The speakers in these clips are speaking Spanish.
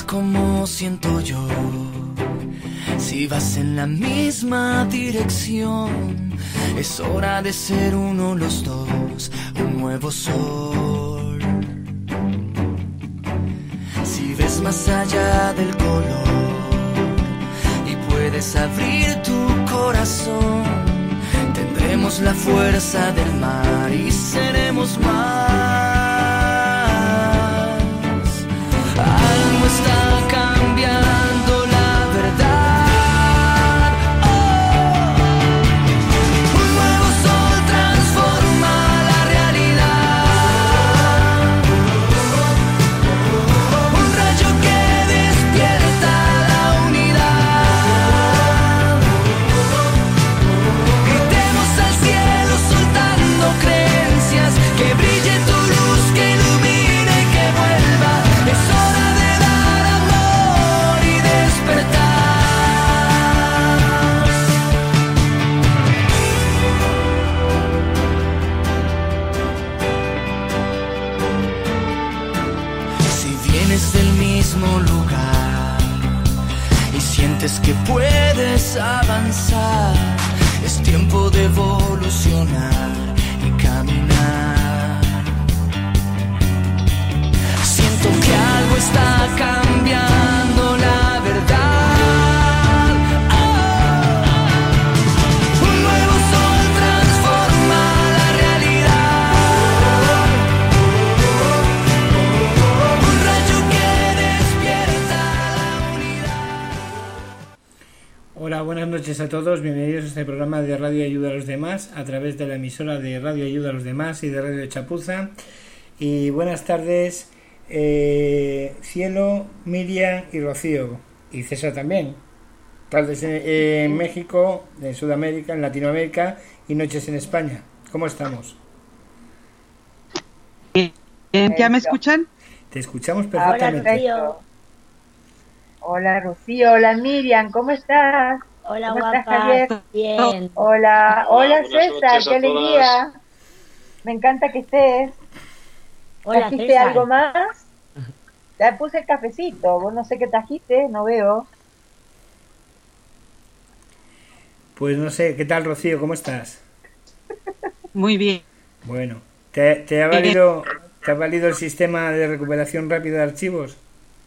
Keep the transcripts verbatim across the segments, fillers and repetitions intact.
como siento yo. Si vas en la misma dirección, es hora de ser uno los dos, un nuevo sol. Si ves más allá del color y puedes abrir tu corazón, tendremos la fuerza del mar y seremos más. Algo está cambiando, la verdad. Oh. Un nuevo sol transforma la realidad. Un rayo que despierta la unidad. Gritemos al cielo soltando creencias, que brille tu luz, que ilumine y que vuelva. Es hora de dar amor y despertar. Si vienes del mismo lugar y sientes que puedes avanzar, es tiempo de evolucionar y caminar. Siento que algo está cambiando, la verdad. Oh. Un nuevo sol transforma la realidad. Un rayo que despierta la unidad. Hola, buenas noches a todos, bienvenidos a este programa de Radio Ayuda a los Demás a través de la emisora de Radio Ayuda a los Demás y de Radio Chapuza. Y buenas tardes, eh, Cielo, Miriam y Rocío, y César también. Tardes en, en México, en Sudamérica, en Latinoamérica y noches en España. ¿Cómo estamos? Eh, ¿Ya me escuchan? Te escuchamos Hola, perfectamente. Rocío. Hola, Rocío. Hola, Miriam. ¿Cómo estás? Hola, ¿Cómo estás, guapa. Javier? Bien. Hola, hola, buenas César. noches Qué a alegría. Me encanta que estés. Hola, ¿Trajiste César. algo más? Ya puse el cafecito. Vos no sé qué trajiste, no veo. Pues no sé, ¿qué tal, Rocío? ¿Cómo estás? Muy bien. Bueno, ¿te, te ha valido, te ha valido el sistema de recuperación rápida de archivos?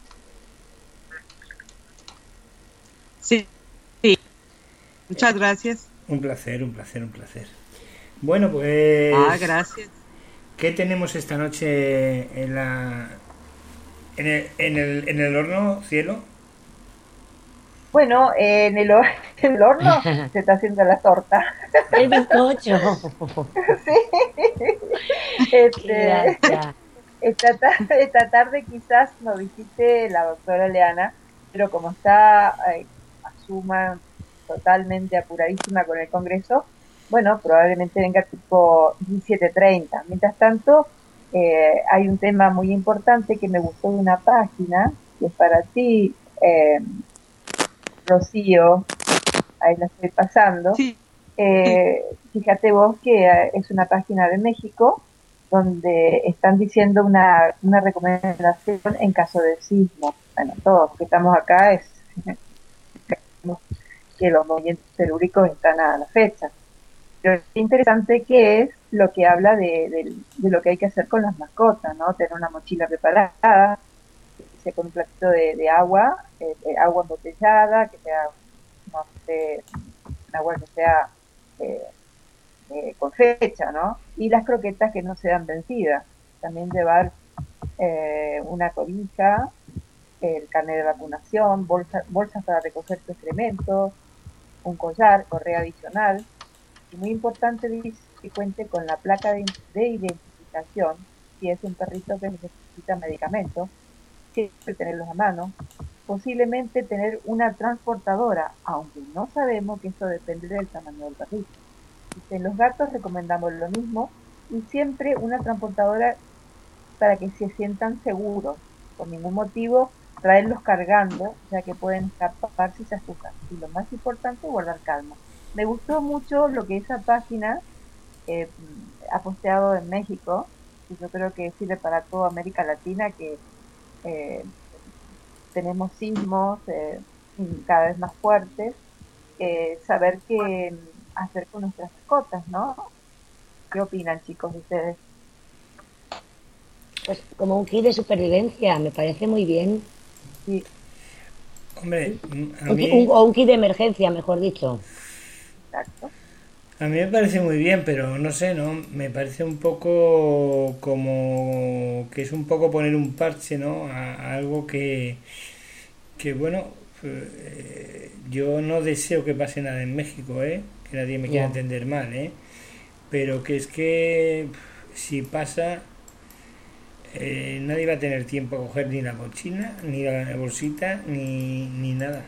Sí, sí. Muchas gracias. Un placer, un placer, un placer. Bueno, pues... Ah, gracias. ¿Qué tenemos esta noche en la en el, en el, en el horno, Cielo? Bueno, eh, en, el, hor- en el horno se está haciendo la torta. El bizcocho. Sí. Este, Gracias. esta, ta- esta tarde quizás nos visite la doctora Leana, pero como está, eh, asuma, totalmente apuradísima con el Congreso, bueno, probablemente venga tipo diecisiete treinta. Mientras tanto, eh, hay un tema muy importante que me gustó de una página, que es para ti, eh, Rocío, ahí la estoy pasando. Sí. Eh, fíjate vos que eh, es una página de México donde están diciendo una, una recomendación en caso de sismo. Bueno, todos los que estamos acá es que los movimientos telúricos están a la fecha. Pero es interesante que es lo que habla de, de, de lo que hay que hacer con las mascotas, ¿no? Tener una mochila preparada, que sea con un platito de, de agua, eh, de agua embotellada, que sea, no sé, un agua que sea eh, eh, con fecha, ¿no? Y las croquetas que no sean vencidas. También llevar eh, una cobija, el carnet de vacunación, bolsa, bolsas para recoger tu excremento, un collar, correa adicional. Y muy importante, dice, que cuente con la placa de, de identificación, si es un perrito que necesita medicamentos, siempre tenerlos a mano. Posiblemente tener una transportadora, aunque no sabemos que eso depende del tamaño del perrito. Dice, en los gatos recomendamos lo mismo, y siempre una transportadora para que se sientan seguros. Por ningún motivo traerlos cargando, ya que pueden escapar si se asustan. Y lo más importante, guardar calma. Me gustó mucho lo que esa página eh, ha posteado en México, y yo creo que sirve para toda América Latina, que eh, tenemos sismos eh, cada vez más fuertes, eh, saber qué hacer con nuestras mascotas, ¿no? ¿Qué opinan, chicos, ustedes? Pues como un kit de supervivencia, me parece muy bien. Sí, Hombre, a Un ki- mí, un- o un kit de emergencia, mejor dicho. exacto. a mí me parece muy bien, pero no sé, ¿no? Me parece un poco como que es un poco poner un parche, ¿no? A, a algo que, que bueno, eh, yo no deseo que pase nada en México, ¿eh? Que nadie me quiera Ya. entender mal, ¿eh? Pero que es que si pasa, eh, nadie va a tener tiempo a coger ni la mochila, ni la bolsita, ni, ni nada.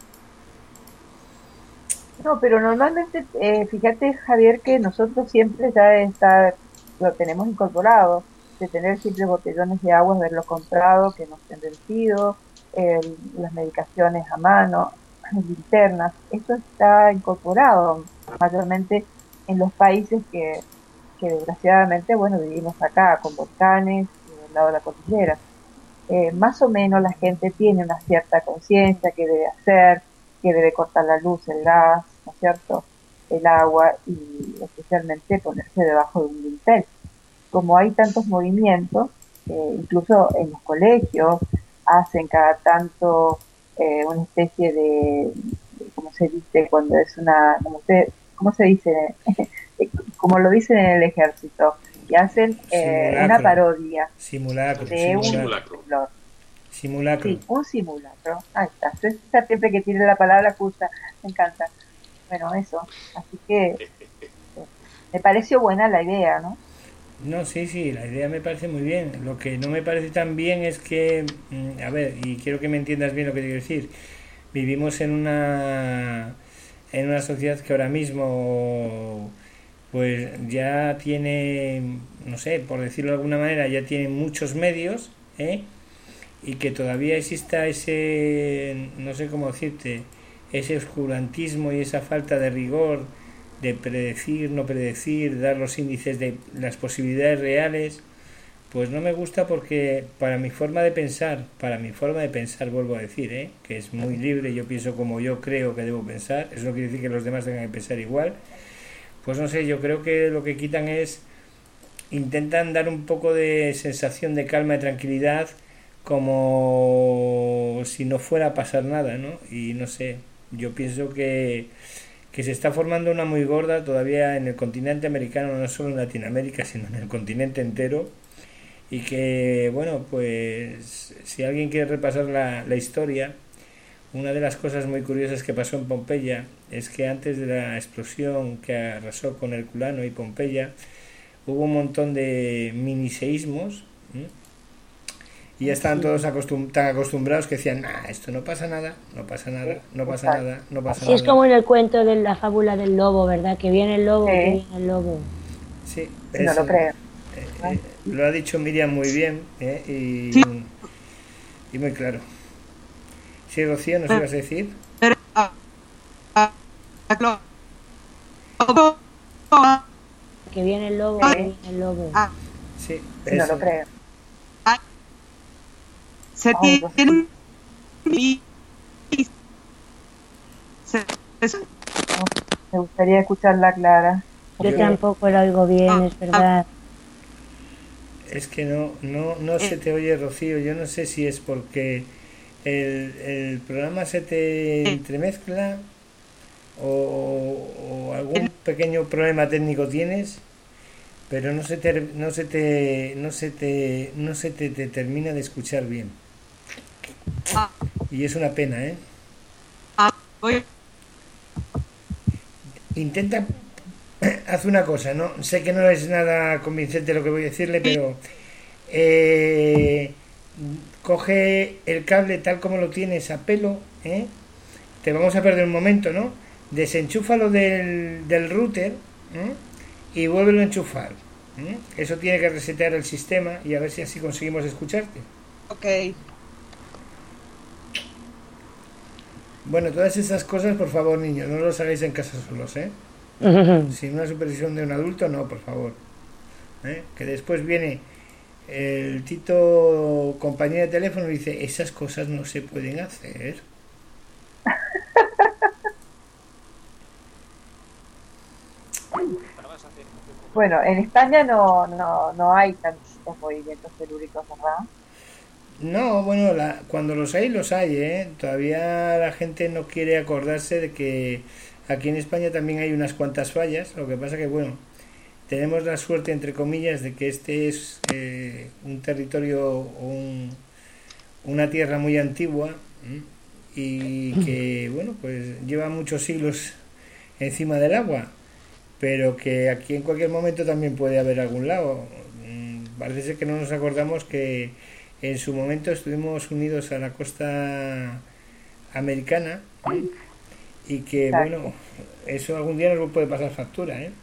No, pero normalmente, eh, fíjate, Javier, que nosotros siempre ya está, lo tenemos incorporado, de tener siempre botellones de agua, haberlos comprado, que no estén vencidos, eh, las medicaciones a mano, linternas, eso está incorporado mayormente en los países que, que desgraciadamente, bueno, vivimos acá, con volcanes, y del lado de la cordillera. Eh, más o menos la gente tiene una cierta conciencia que debe hacer, que debe cortar la luz, el gas, ¿no es cierto?, el agua y especialmente ponerse debajo de un dintel. Como hay tantos movimientos, eh, incluso en los colegios hacen cada tanto eh, una especie de, de, ¿cómo se dice? Cuando es una, como usted, ¿cómo se dice? Como lo dicen en el ejército, y hacen eh, una Simulacro, parodia simulacro, de un simulacro, temblor. simulacro. Sí, un simulacro. Ahí está. Esa siempre que tiene la palabra justa, me encanta. Bueno, eso. Así que eh, me pareció buena la idea, ¿no? No, sí, sí, la idea me parece muy bien. Lo que no me parece tan bien es que, mm, a ver, y quiero que me entiendas bien lo que quiero decir. Vivimos en una en una sociedad que ahora mismo pues ya tiene, no sé, por decirlo de alguna manera, ya tiene muchos medios, ¿eh? Y que todavía exista ese, no sé cómo decirte, ese oscurantismo y esa falta de rigor de predecir, no predecir, dar los índices de las posibilidades reales, pues no me gusta porque para mi forma de pensar, para mi forma de pensar, vuelvo a decir, ¿eh? Que es muy libre, yo pienso como yo creo que debo pensar, eso no quiere decir que los demás tengan que pensar igual, pues no sé, yo creo que lo que quitan es, intentan dar un poco de sensación de calma y tranquilidad como si no fuera a pasar nada, ¿no? Y no sé, yo pienso que, que se está formando una muy gorda todavía en el continente americano, no solo en Latinoamérica, sino en el continente entero, y que, bueno, pues si alguien quiere repasar la, la historia, una de las cosas muy curiosas que pasó en Pompeya es que antes de la explosión que arrasó con Herculano y Pompeya, hubo un montón de miniseísmos, ¿eh? Y ya estaban todos acostum tan acostumbrados que decían, nah, esto no pasa nada, no pasa nada, no pasa nada, no pasa Así es nada. como en el cuento de la fábula del lobo, ¿verdad? Que viene el lobo, Sí. que viene el lobo. Sí, Sí, no eso, lo creo. eh, eh, lo ha dicho Miriam muy bien, ¿eh? y, Sí. y muy claro. Sí, Rocío, ¿nos ibas a decir? Pero, ah, ah, ah, lo- ah, Que viene el lobo, Sí. que viene el lobo. ah, Sí, Sí, no eso. lo creo. se Ay, Dios tiene y- y- se- es- No, me gustaría escucharla clara. Yo Yo- tampoco lo oigo bien, Ah, es verdad. Es que no, no, no se te oye, Rocío. Yo no sé si es porque el, el programa se te entremezcla o, o algún pequeño problema técnico tienes, pero no se te, no se te, no se te, no se te, te termina de escuchar bien. ah, Y es una pena, ¿eh? ah, voy- Intenta, haz una cosa, ¿no? Sé que no es nada convincente lo que voy a decirle, pero eh, coge el cable tal como lo tienes a pelo, ¿eh? Te vamos a perder un momento, ¿no? Desenchúfalo del, del router, ¿eh? Y vuélvelo a enchufar, ¿eh? Eso tiene que resetear el sistema y a ver si así conseguimos escucharte. ok. Bueno, todas esas cosas, por favor, niños, no los hagáis en casa solos, ¿eh? Sin una supervisión de un adulto, no, por favor. ¿Eh? Que después viene el Tito, compañero de teléfono, dice, esas cosas no se pueden hacer. Bueno, en España no, no, no hay tantos movimientos telúricos, ¿verdad? No, bueno, la, cuando los hay, los hay, ¿eh? Todavía la gente no quiere acordarse de que aquí en España también hay unas cuantas fallas. Lo que pasa que, bueno, tenemos la suerte, entre comillas, de que este es eh, un territorio o un, una tierra muy antigua, ¿eh? Y que, bueno, pues lleva muchos siglos encima del agua, pero que aquí en cualquier momento también puede haber algún lado. Parece ser que no nos acordamos que en su momento estuvimos unidos a la costa americana, ¿eh? Y que, Exacto. bueno, eso algún día nos puede pasar factura, ¿eh?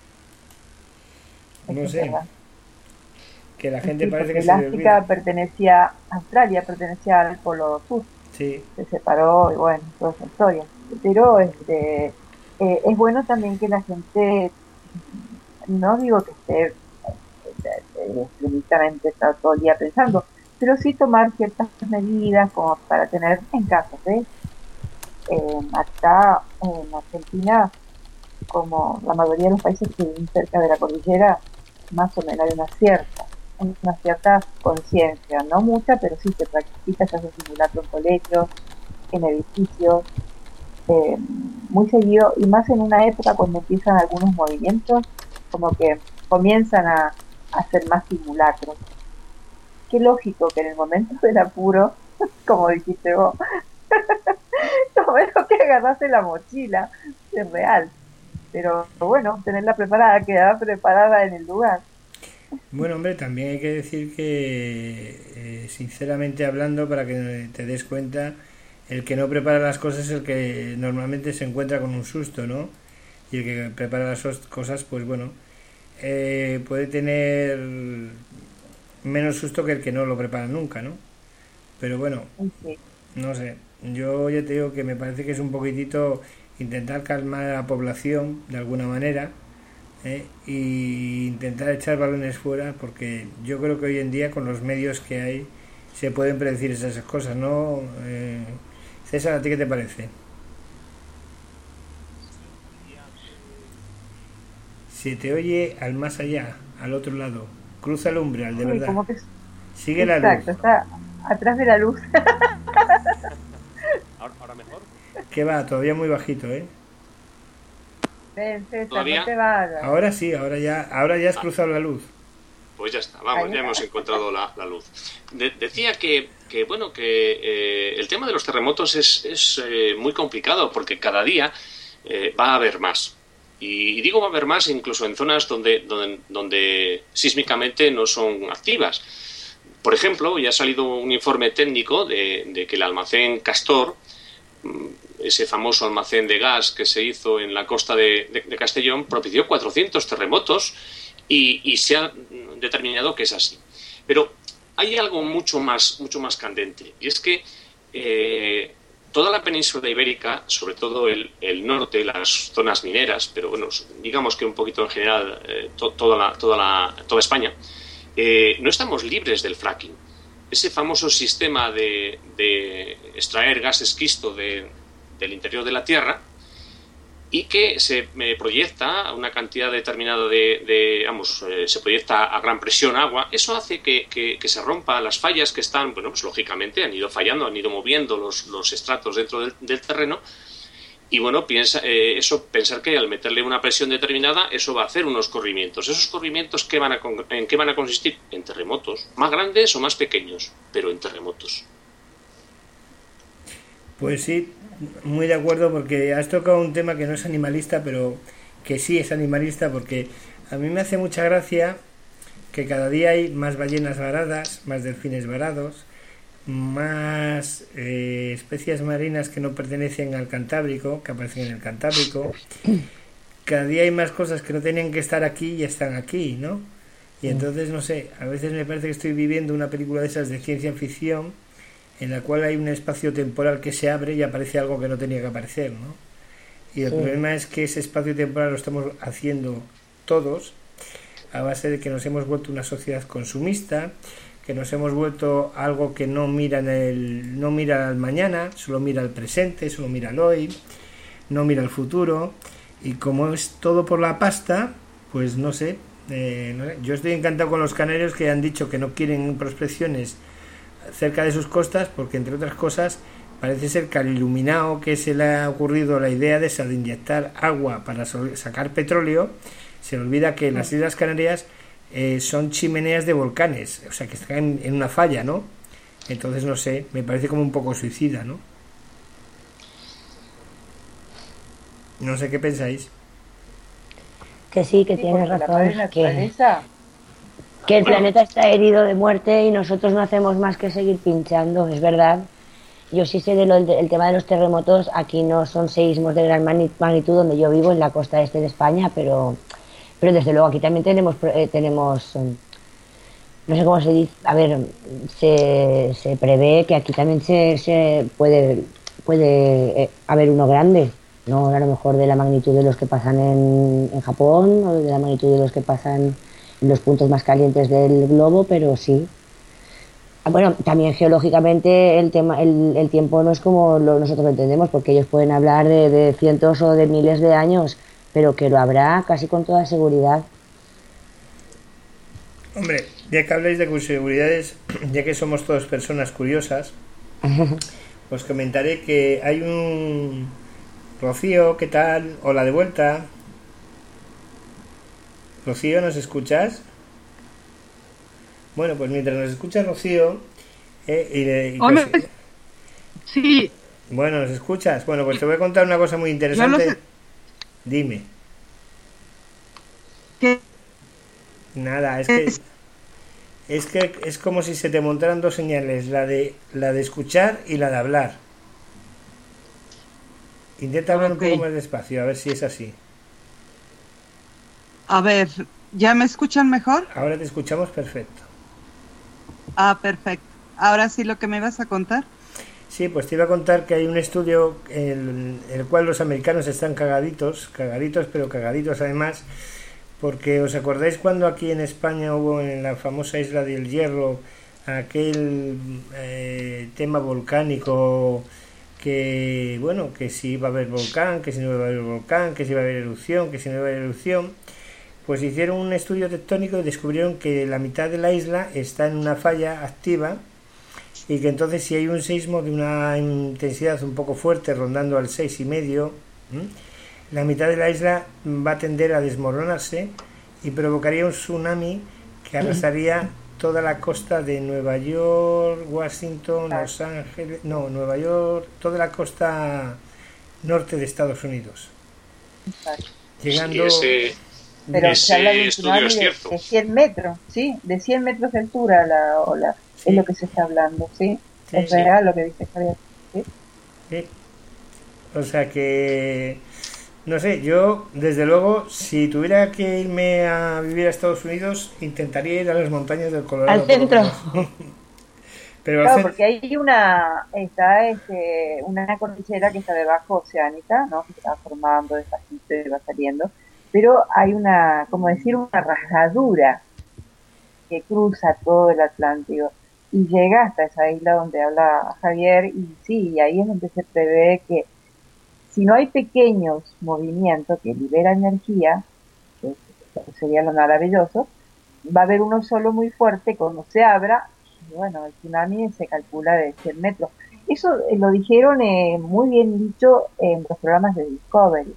No Es sé, verdad. que la Sí, gente parece porque que se le Elástica olvida. pertenecía a Australia, pertenecía al Polo Sur, Sí, se separó y bueno, toda esa historia. Pero este, eh, es bueno también que la gente, no digo que esté eh, extremadamente todo el día pensando, pero sí tomar ciertas medidas como para tener en casa, ¿ves? Eh, acá en Argentina, como la mayoría de los países que viven cerca de la cordillera, más o menos hay una cierta, una cierta conciencia, no mucha, pero sí se practica, se hace simulacro en colegios, en edificios, eh, muy seguido, y más en una época cuando empiezan algunos movimientos, como que comienzan a, a hacer más simulacros. Qué lógico que en el momento del apuro, como dijiste vos, lo menos que agarraste la mochila, es real. Pero bueno, tenerla preparada, quedar preparada en el lugar. bueno, hombre, también hay que decir que, eh, sinceramente hablando, para que te des cuenta, el que no prepara las cosas es el que normalmente se encuentra con un susto, ¿no? Y el que prepara las os- cosas, pues bueno, eh, puede tener menos susto que el que no lo prepara nunca, ¿no? Pero bueno, Y sí, no sé, yo ya te digo que me parece que es un poquitito intentar calmar a la población de alguna manera, ¿eh? Y intentar echar balones fuera, porque yo creo que hoy en día con los medios que hay se pueden predecir esas cosas, ¿no? Eh, César, ¿a ti qué te parece? Se te oye al más allá, al otro lado. Cruza el umbral, de sí, verdad. como que es Sigue la luz. exacto, está atrás de la luz. ¿Ahora, ahora mejor? Que va, todavía muy bajito, ¿eh? Ven, César, ¿Todavía? no te vayas. Ahora sí, ahora ya, ahora ya has Ah, cruzado la luz. pues ya está, vamos, Ahí ya está. hemos encontrado la, la luz. De- decía que, que, bueno, que eh, el tema de los terremotos es, es eh, muy complicado porque cada día eh, va a haber más. Y digo va a haber más incluso en zonas donde, donde, donde sísmicamente no son activas. Por ejemplo, ya ha salido un informe técnico de, de que el almacén Castor, mm, ese famoso almacén de gas que se hizo en la costa de, de- de Castellón, propició cuatrocientos terremotos y, y se ha determinado que es así. Pero hay algo mucho más, mucho más candente, y es que eh, toda la península ibérica, sobre todo el, el norte, las zonas mineras, pero bueno, digamos que un poquito en general eh, to- toda, la, toda, la, toda España, eh, no estamos libres del fracking. Ese famoso sistema de, de extraer gas esquisto de, del interior de la Tierra y que se eh, proyecta a una cantidad determinada de, de vamos, eh, se proyecta a gran presión agua. Eso hace que, que, que se rompa las fallas que están, bueno, pues lógicamente han ido fallando, han ido moviendo los, los estratos dentro del, del terreno. Y bueno, piensa, eh, eso, pensar que al meterle una presión determinada, eso va a hacer unos corrimientos. ¿Esos corrimientos qué van a, en qué van a consistir? En terremotos, más grandes o más pequeños, pero en terremotos. Pues sí, muy de acuerdo, porque has tocado un tema que no es animalista, pero que sí es animalista, porque a mí me hace mucha gracia que cada día hay más ballenas varadas, más delfines varados, más eh, especies marinas que no pertenecen al Cantábrico, que aparecen en el Cantábrico. Cada día hay más cosas que no tenían que estar aquí y están aquí, ¿no? Y entonces, no sé, a veces me parece que estoy viviendo una película de esas de ciencia ficción, en la cual hay un espacio temporal que se abre y aparece algo que no tenía que aparecer, ¿no? Y el Sí. problema es que ese espacio temporal lo estamos haciendo todos, a base de que nos hemos vuelto una sociedad consumista, que nos hemos vuelto algo que no mira en el, no mira al mañana, solo mira al presente, solo mira al hoy, no mira al futuro, y como es todo por la pasta, pues no sé, eh, no sé. Yo estoy encantado con los canarios que han dicho que no quieren prospecciones cerca de sus costas, porque entre otras cosas parece ser que al iluminado que se le ha ocurrido la idea de esa de inyectar agua para sacar petróleo, se le olvida que las Islas Canarias eh, son chimeneas de volcanes, o sea que están en, en una falla, ¿no? Entonces no sé, me parece como un poco suicida, ¿no? No sé qué pensáis. Que sí, que Sí, tienes porque la razón, madre que, naturaleza, que el planeta está herido de muerte y nosotros no hacemos más que seguir pinchando, es verdad. Yo sí sé del de el tema de los terremotos, aquí no son seísmos de gran mani- magnitud donde yo vivo, en la costa este de España, pero, pero desde luego aquí también tenemos, pro- eh, tenemos eh, no sé cómo se dice, a ver, se, se prevé que aquí también se, se puede, puede eh, haber uno grande, no a lo mejor de la magnitud de los que pasan en, en Japón o de la magnitud de los que pasan en los puntos más calientes del globo, pero sí. Ah, bueno, también geológicamente el tema, el, el tiempo no es como lo, nosotros lo entendemos, porque ellos pueden hablar de, de cientos o de miles de años, pero que lo habrá casi con toda seguridad. Hombre, ya que habláis de seguridades, ya que somos todos personas curiosas, os comentaré que hay un... Rocío, ¿qué tal? Hola de vuelta. Rocío, ¿nos escuchas? Bueno, pues mientras nos escucha Rocío... Eh, y, y Hombre, pues, sí, bueno, ¿nos escuchas? Bueno, pues te voy a contar una cosa muy interesante. Yo lo sé. Dime. que Nada, es que... Es que es como si se te montaran dos señales, la de la de escuchar y la de hablar. Intenta hablar Ok. un poco más despacio, a ver si es así. a ver, ¿ya me escuchan mejor? Ahora te escuchamos perfecto. Ah, perfecto. Ahora sí lo que me ibas a contar. Sí, pues te iba a contar que hay un estudio en el cual los americanos están cagaditos, cagaditos, pero cagaditos además, porque os acordáis cuando aquí en España hubo en la famosa isla del Hierro aquel eh, tema volcánico, que bueno, que si iba a haber volcán, que si no iba a haber volcán, que si iba a haber erupción, que si no iba a haber erupción. Pues hicieron un estudio tectónico y descubrieron que la mitad de la isla está en una falla activa, y que entonces si hay un sismo de una intensidad un poco fuerte, rondando al seis y medio, ¿m? la mitad de la isla va a tender a desmoronarse y provocaría un tsunami que arrasaría toda la costa de Nueva York, Washington, Los Ángeles, no, Nueva York, toda la costa norte de Estados Unidos. Llegando... Y ese, pero se habla de ese un estudio tsunami es de, cierto. de cien metros, ¿sí? De cien metros de altura la ola, Sí. es lo que se está hablando, ¿sí? Sí, es sí. real lo que dice Javier. ¿Sí? Sí. O sea que... No sé, yo desde luego, si tuviera que irme a vivir a Estados Unidos, intentaría ir a las montañas del Colorado. Al por lo centro. menos. Pero al Claro, cen- porque hay una, está este, una cordillera que está debajo oceánica, ¿no? Que se va formando despacito y va saliendo, pero hay una, como decir, una rasgadura que cruza todo el Atlántico y llega hasta esa isla donde habla Javier, y sí, y ahí es donde se prevé que si no hay pequeños movimientos que liberan energía, que sería lo maravilloso, va a haber uno solo muy fuerte cuando se abra. Y bueno, el tsunami se calcula de cien metros. Eso eh, lo dijeron eh, muy bien dicho en los programas de Discovery,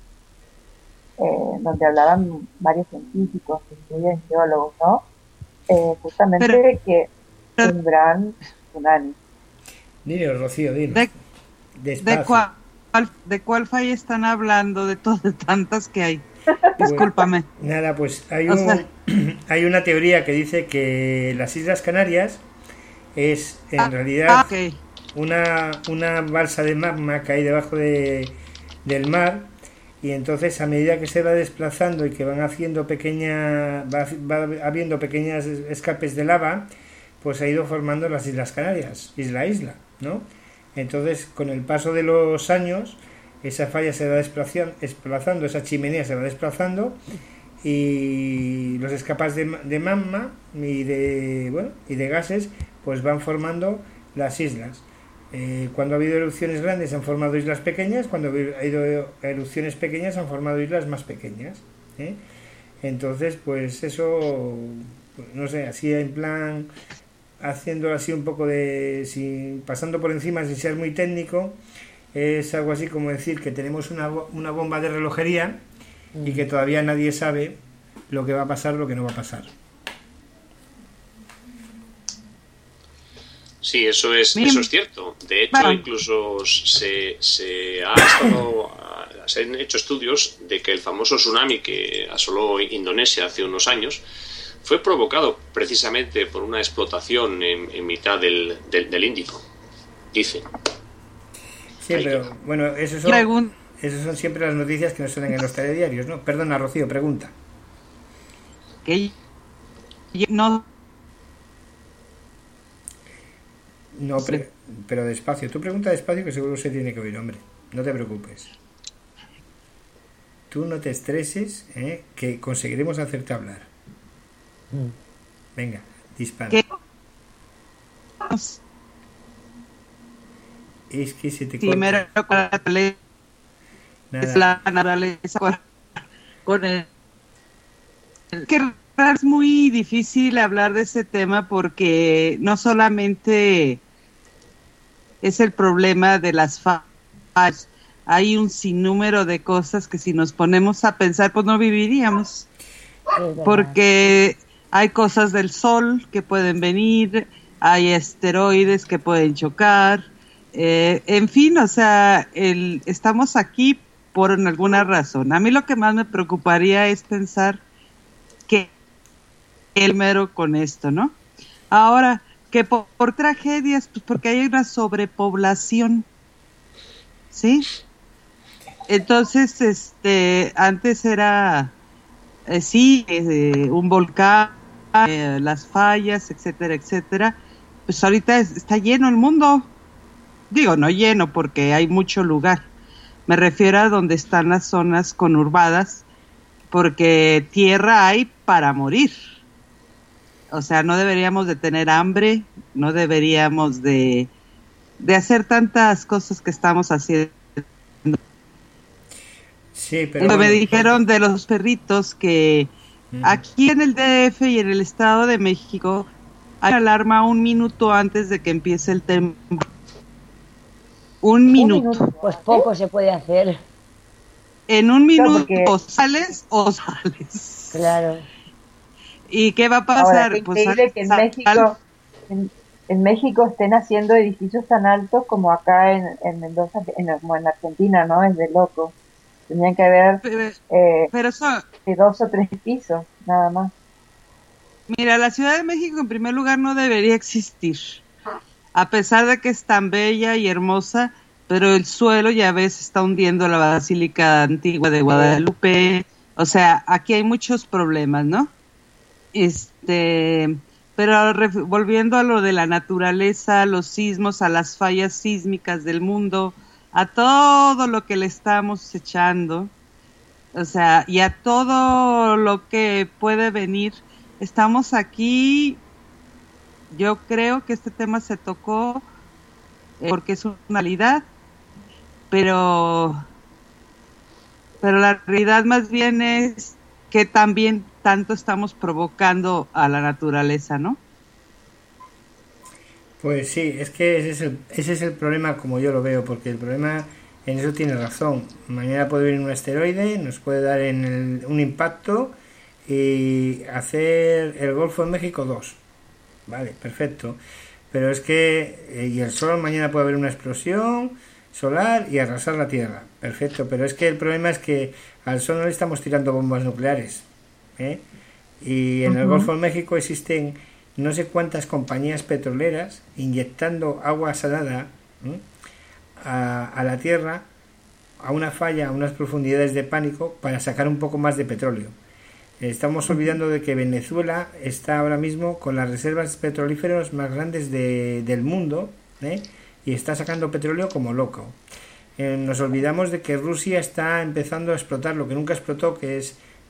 eh, donde hablaban varios científicos, incluyen geólogos, ¿no? Eh, justamente Pero- de que un gran tsunami. Dile, Rocío, dile. ¿De, Despacio. de cuál, ¿De cuál falla están hablando? De todas de tantas que hay. Discúlpame. Nada, pues hay, O un, sea- hay una teoría que dice que las Islas Canarias es en Ah, realidad ah, ok. una, una balsa de magma que hay debajo de, del mar, y entonces a medida que se va desplazando y que van haciendo pequeña va, va habiendo pequeñas escapes de lava, pues ha ido formando las Islas Canarias, isla a isla, ¿no? Entonces, con el paso de los años, esa falla se va desplazando, desplazando esa chimenea se va desplazando, y los escapas de, de magma y de, bueno, y de gases pues van formando las islas. Eh, cuando ha habido erupciones grandes han formado islas pequeñas, cuando ha habido erupciones pequeñas han formado islas más pequeñas, ¿eh? Entonces pues eso, pues, no sé, así en plan haciendo así un poco de, sin, pasando por encima sin ser muy técnico, es algo así como decir que tenemos una, una bomba de relojería y que todavía nadie sabe lo que va a pasar, lo que no va a pasar. Sí, eso es, eso es cierto. De hecho, incluso se, se ha estado, se han hecho estudios de que el famoso tsunami que asoló Indonesia hace unos años fue provocado precisamente por una explotación en, en mitad del, del, del Índico, dicen. Sí, Ahí pero que... bueno, esos son, esos son siempre las noticias que nos suenan en los telediarios, ¿no? Perdona, Rocío, pregunta. Que no... No, sí. pre, pero despacio. Tú pregunta despacio que seguro se tiene que oír, hombre. No te preocupes. Tú no te estreses, ¿eh? Que conseguiremos hacerte hablar. Mm. Venga, dispara. ¿Qué? Es que se te corta. Primero con la naturaleza, es la naturaleza con el... Que es muy difícil hablar de ese tema porque no solamente es el problema de las fallas, hay un sinnúmero de cosas que si nos ponemos a pensar pues no viviríamos, porque hay cosas del sol que pueden venir, hay asteroides que pueden chocar, eh, en fin, o sea, el, estamos aquí por alguna razón. A mí lo que más me preocuparía es pensar que el mero con esto, ¿no? Ahora, que por, por tragedias, pues porque hay una sobrepoblación, ¿sí? Entonces, este, antes era, eh, sí, eh, un volcán, eh, las fallas, etcétera, etcétera. Pues ahorita es, está lleno el mundo. Digo, no lleno porque hay mucho lugar. Me refiero a donde están las zonas conurbadas, porque tierra hay para morir. O sea, no deberíamos de tener hambre, no deberíamos de, de hacer tantas cosas que estamos haciendo. Sí, pero... Me bueno, dijeron de los perritos que uh-huh. aquí en el D F y en el Estado de México hay alarma un minuto antes de que empiece el temblor. Un, un minuto. minuto. Pues poco se puede hacer. En un minuto no, porque... o sales o sales. Claro. ¿Y qué va a pasar? Ahora, pues increíble que en México, en, en México estén haciendo edificios tan altos como acá en, en Mendoza, en, como en Argentina, ¿no? Es de loco. Tenían que haber pero, eh, pero eso, de dos o tres pisos, nada más. Mira, la Ciudad de México en primer lugar no debería existir. A pesar de que es tan bella y hermosa, pero el suelo ya ves está hundiendo la Basílica Antigua de Guadalupe. O sea, aquí hay muchos problemas, ¿no? Este, pero re, volviendo a lo de la naturaleza, a los sismos, a las fallas sísmicas del mundo, a todo lo que le estamos echando, o sea, y a todo lo que puede venir, estamos aquí. Yo creo que este tema se tocó eh, porque es una realidad, pero, pero la realidad más bien es que también tanto estamos provocando a la naturaleza, ¿no? Pues sí, es que ese es el, ese es el problema como yo lo veo, porque el problema en eso tiene razón. Mañana puede venir un asteroide, nos puede dar en el, un impacto y hacer el Golfo de México dos. Vale, perfecto. Pero es que, eh, y el sol, mañana puede haber una explosión solar y arrasar la Tierra. Perfecto, pero es que el problema es que al sol no le estamos tirando bombas nucleares, ¿eh? Y en uh-huh. el Golfo de México existen no sé cuántas compañías petroleras inyectando agua salada ¿eh? a, a la Tierra, a una falla, a unas profundidades de pánico para sacar un poco más de petróleo. Estamos olvidando de que Venezuela está ahora mismo con las reservas petrolíferas más grandes de, del mundo, ¿eh? Y está sacando petróleo como loco. Eh, nos olvidamos de que Rusia está empezando a explotar lo que nunca explotó, que es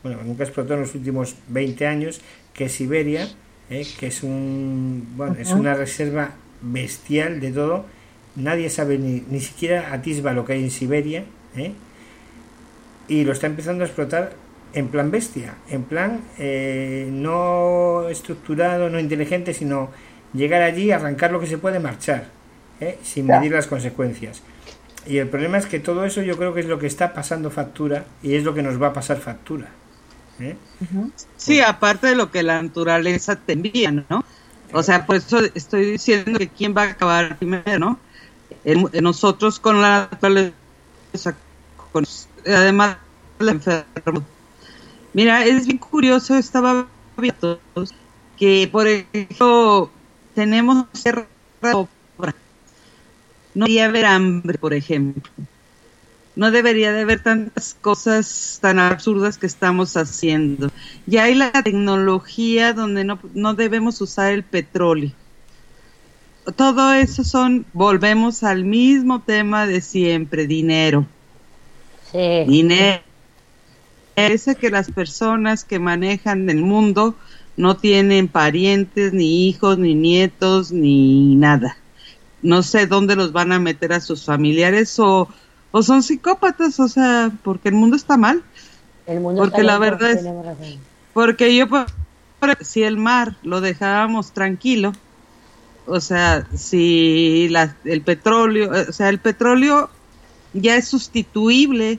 bueno, nunca explotó en los últimos veinte años, que es Siberia, ¿eh? que es un bueno, es una reserva bestial de todo. Nadie sabe ni, ni siquiera atisba lo que hay en Siberia, ¿eh? Y lo está empezando a explotar en plan bestia, en plan eh, no estructurado, no inteligente, sino llegar allí, arrancar lo que se puede, marchar, ¿eh? sin medir las consecuencias. Y el problema es que todo eso yo creo que es lo que está pasando factura y es lo que nos va a pasar factura, ¿eh? Sí, aparte de lo que la naturaleza te envía, ¿no? O sea, por eso estoy diciendo que quién va a acabar primero, ¿no? En, en nosotros con la naturaleza, con, además la enfermedad. Mira, es bien curioso, estaba viendo que, por ejemplo, tenemos tierra sobra. No debería haber hambre, por ejemplo. No debería de haber tantas cosas tan absurdas que estamos haciendo. Ya hay la tecnología donde no, no debemos usar el petróleo. Todo eso son, volvemos al mismo tema de siempre, dinero. Sí. Dinero. Parece que las personas que manejan el mundo no tienen parientes, ni hijos, ni nietos, ni nada. No sé dónde los van a meter a sus familiares o, o son psicópatas, o sea, porque el mundo está mal. El mundo porque está la loco, verdad es, razón. Porque yo, por, si el mar lo dejábamos tranquilo, o sea, si la, el petróleo, o sea, el petróleo ya es sustituible.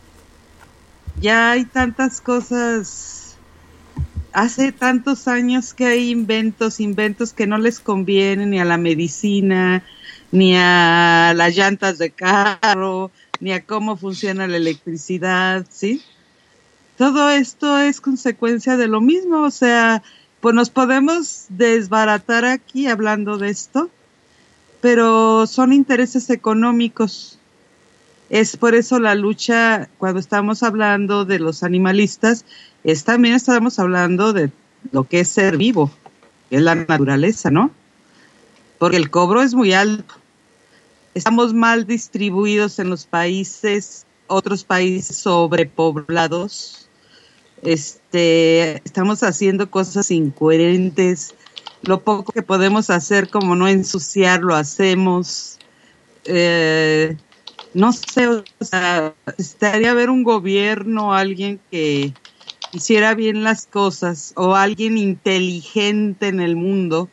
Ya hay tantas cosas, hace tantos años que hay inventos, inventos que no les convienen ni a la medicina, ni a las llantas de carro, ni a cómo funciona la electricidad, ¿sí? Todo esto es consecuencia de lo mismo, o sea, pues nos podemos desbaratar aquí hablando de esto, pero son intereses económicos. Es por eso la lucha, cuando estamos hablando de los animalistas, es también estamos hablando de lo que es ser vivo, que es la naturaleza, ¿no? Porque el cobro es muy alto. Estamos mal distribuidos en los países, otros países sobrepoblados. Este, estamos haciendo cosas incoherentes. Lo poco que podemos hacer, como no ensuciar, lo hacemos. Eh... No sé, o sea, estaría ver un gobierno, alguien que hiciera bien las cosas, o alguien inteligente en el mundo,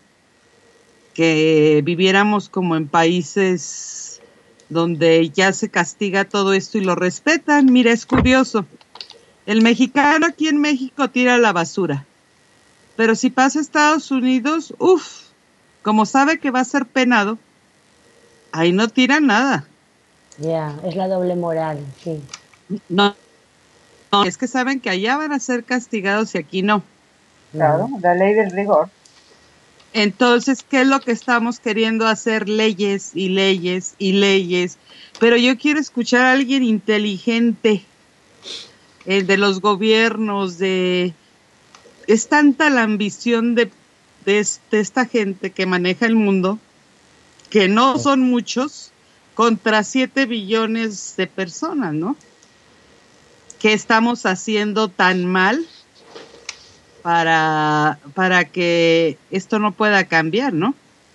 que viviéramos como en países donde ya se castiga todo esto y lo respetan. Mira, es curioso, el mexicano aquí en México tira la basura, pero si pasa a Estados Unidos, uff, como sabe que va a ser penado, ahí no tira nada. Ya, yeah, es la doble moral, sí. No, no, es que saben que allá van a ser castigados y aquí no. Claro, la ley del rigor. Entonces, ¿qué es lo que estamos queriendo hacer? Leyes y leyes y leyes. Pero yo quiero escuchar a alguien inteligente, eh, de los gobiernos, de... Es tanta la ambición de, de, de esta gente que maneja el mundo, que no son muchos, contra siete billones de personas, ¿no? ¿Qué estamos haciendo tan mal para, para que esto no pueda cambiar, no?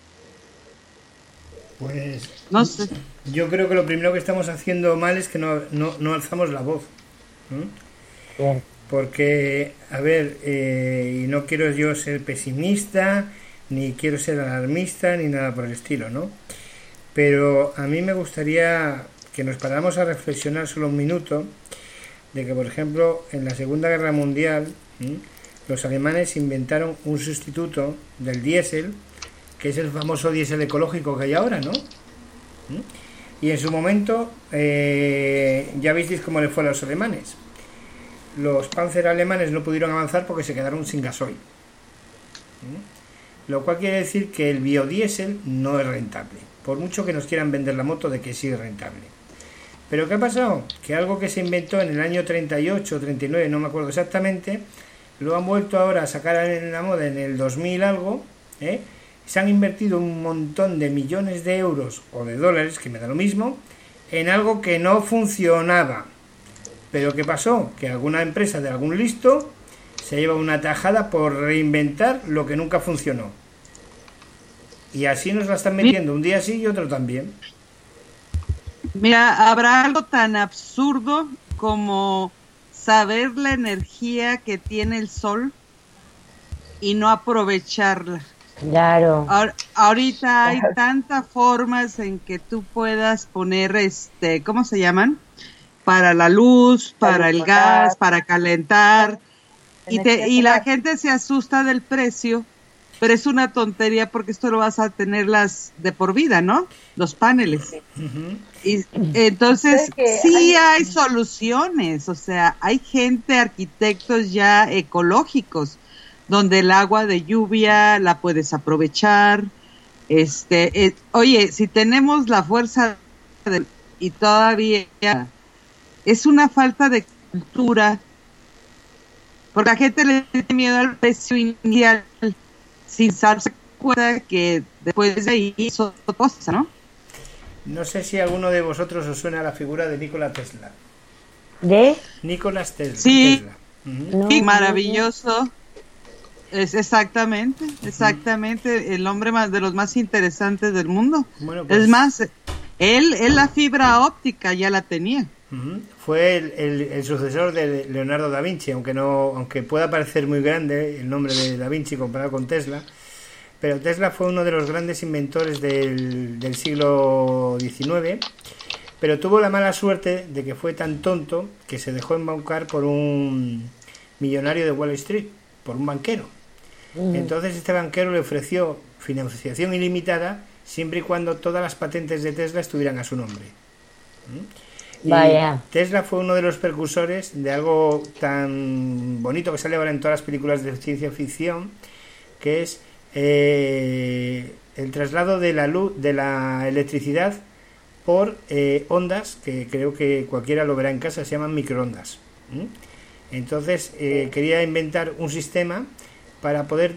Pues no sé. Yo creo que lo primero que estamos haciendo mal es que no, no, no alzamos la voz, ¿no? Sí. Porque, a ver, eh, y no quiero yo ser pesimista, ni quiero ser alarmista, ni nada por el estilo, ¿no? Pero a mí me gustaría que nos paráramos a reflexionar solo un minuto de que, por ejemplo, en la Segunda Guerra Mundial, ¿sí?, los alemanes inventaron un sustituto del diésel, que es el famoso diésel ecológico que hay ahora, ¿no? ¿Sí? Y en su momento, eh, ya visteis cómo le fue a los alemanes. Los Panzer alemanes no pudieron avanzar porque se quedaron sin gasoil. ¿Sí? Lo cual quiere decir que el biodiesel no es rentable, por mucho que nos quieran vender la moto de que sí es rentable. Pero ¿qué ha pasado? Que algo que se inventó en el año treinta y ocho, treinta y nueve, no me acuerdo exactamente, lo han vuelto ahora a sacar en la moda en el dos mil algo, ¿eh? Se han invertido un montón de millones de euros o de dólares, que me da lo mismo, en algo que no funcionaba. Pero ¿qué pasó? Que alguna empresa de algún listo se lleva una tajada por reinventar lo que nunca funcionó. Y así nos la están metiendo, un día sí y otro también. Mira, habrá algo tan absurdo como saber la energía que tiene el sol y no aprovecharla. Claro. Ahor- ahorita hay tantas formas en que tú puedas poner, este, ¿cómo se llaman? Para la luz, para el gas, para calentar. Y, te, y la gente se asusta del precio, pero es una tontería porque esto lo vas a tenerlas de por vida, ¿no? Los paneles. Uh-huh. Y entonces sí hay soluciones, o sea, hay gente, arquitectos ya ecológicos, donde el agua de lluvia la puedes aprovechar. Este, eh, oye, si tenemos la fuerza de, y todavía es una falta de cultura, porque la gente le tiene miedo al precio inicial sin darse cuenta que después de ahí es otra cosa, ¿no? No sé si a alguno de vosotros os suena la figura de Nikola Tesla. ¿De? Nikola Tesla. Sí, Tesla. Uh-huh. sí, maravilloso. Es exactamente, exactamente el hombre más de los más interesantes del mundo. Bueno, pues, es más, él, él la fibra óptica ya la tenía. Uh-huh. Fue el, el, el sucesor de Leonardo da Vinci, aunque no, aunque pueda parecer muy grande el nombre de da Vinci comparado con Tesla, pero Tesla fue uno de los grandes inventores del, del siglo diecinueve, pero tuvo la mala suerte de que fue tan tonto que se dejó embaucar por un millonario de Wall Street, por un banquero. Entonces este banquero le ofreció financiación ilimitada siempre y cuando todas las patentes de Tesla estuvieran a su nombre. Y Vaya. Tesla fue uno de los precursores de algo tan bonito que sale ahora en todas las películas de ciencia ficción, que es eh, el traslado de la luz, de la electricidad por eh, ondas, que creo que cualquiera lo verá en casa, se llaman microondas. ¿Mm? Entonces eh, quería inventar un sistema para poder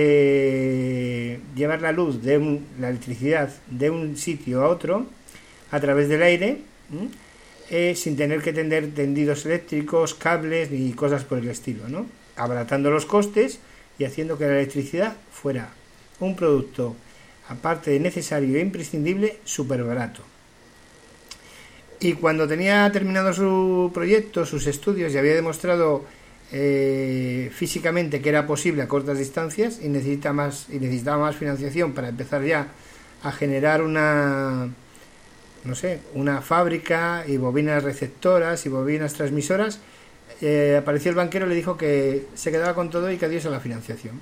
eh, llevar la luz, de un, la electricidad de un sitio a otro a través del aire, eh, sin tener que tender tendidos eléctricos, cables ni cosas por el estilo, ¿no? Abaratando los costes y haciendo que la electricidad fuera un producto, aparte de necesario e imprescindible, súper barato. Y cuando tenía terminado su proyecto, sus estudios, y había demostrado eh, físicamente que era posible a cortas distancias y necesita más y necesitaba más financiación para empezar ya a generar una, no sé, una fábrica y bobinas receptoras y bobinas transmisoras, eh, apareció el banquero y le dijo que se quedaba con todo y que adiós a la financiación.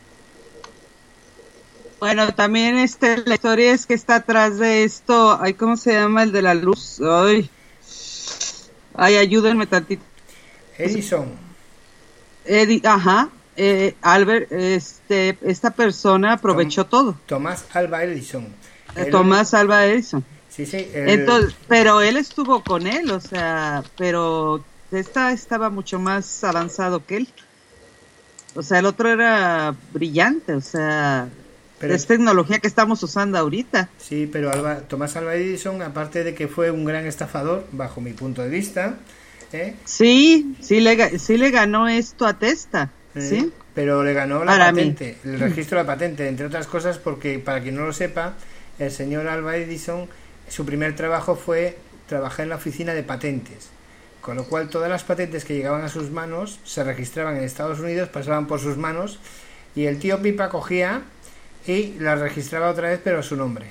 Bueno, también este, la historia es que está atrás de esto, ay, ¿cómo se llama el de la luz? Ay, ay, ayúdenme tantito. Edison. Edi, ajá, eh, Albert, este, esta persona aprovechó Tom, todo. Tomás Alva Edison. Eh, Tomás él, Alva Edison. Sí, sí. El... Entonces, pero él estuvo con él, o sea, pero esta estaba mucho más avanzado que él. O sea, el otro era brillante, o sea... Pero es tecnología que estamos usando ahorita. Sí, pero Alba, Tomás Alva Edison, aparte de que fue un gran estafador, bajo mi punto de vista, ¿eh? Sí, sí le, sí le ganó esto a Tesla, ¿sí? ¿sí? Pero le ganó la para patente, mí. el registro de la patente, entre otras cosas porque, para quien no lo sepa, el señor Alva Edison, su primer trabajo fue trabajar en la oficina de patentes, con lo cual todas las patentes que llegaban a sus manos se registraban en Estados Unidos, pasaban por sus manos, y el tío Pipa cogía y la registraba otra vez, pero a su nombre.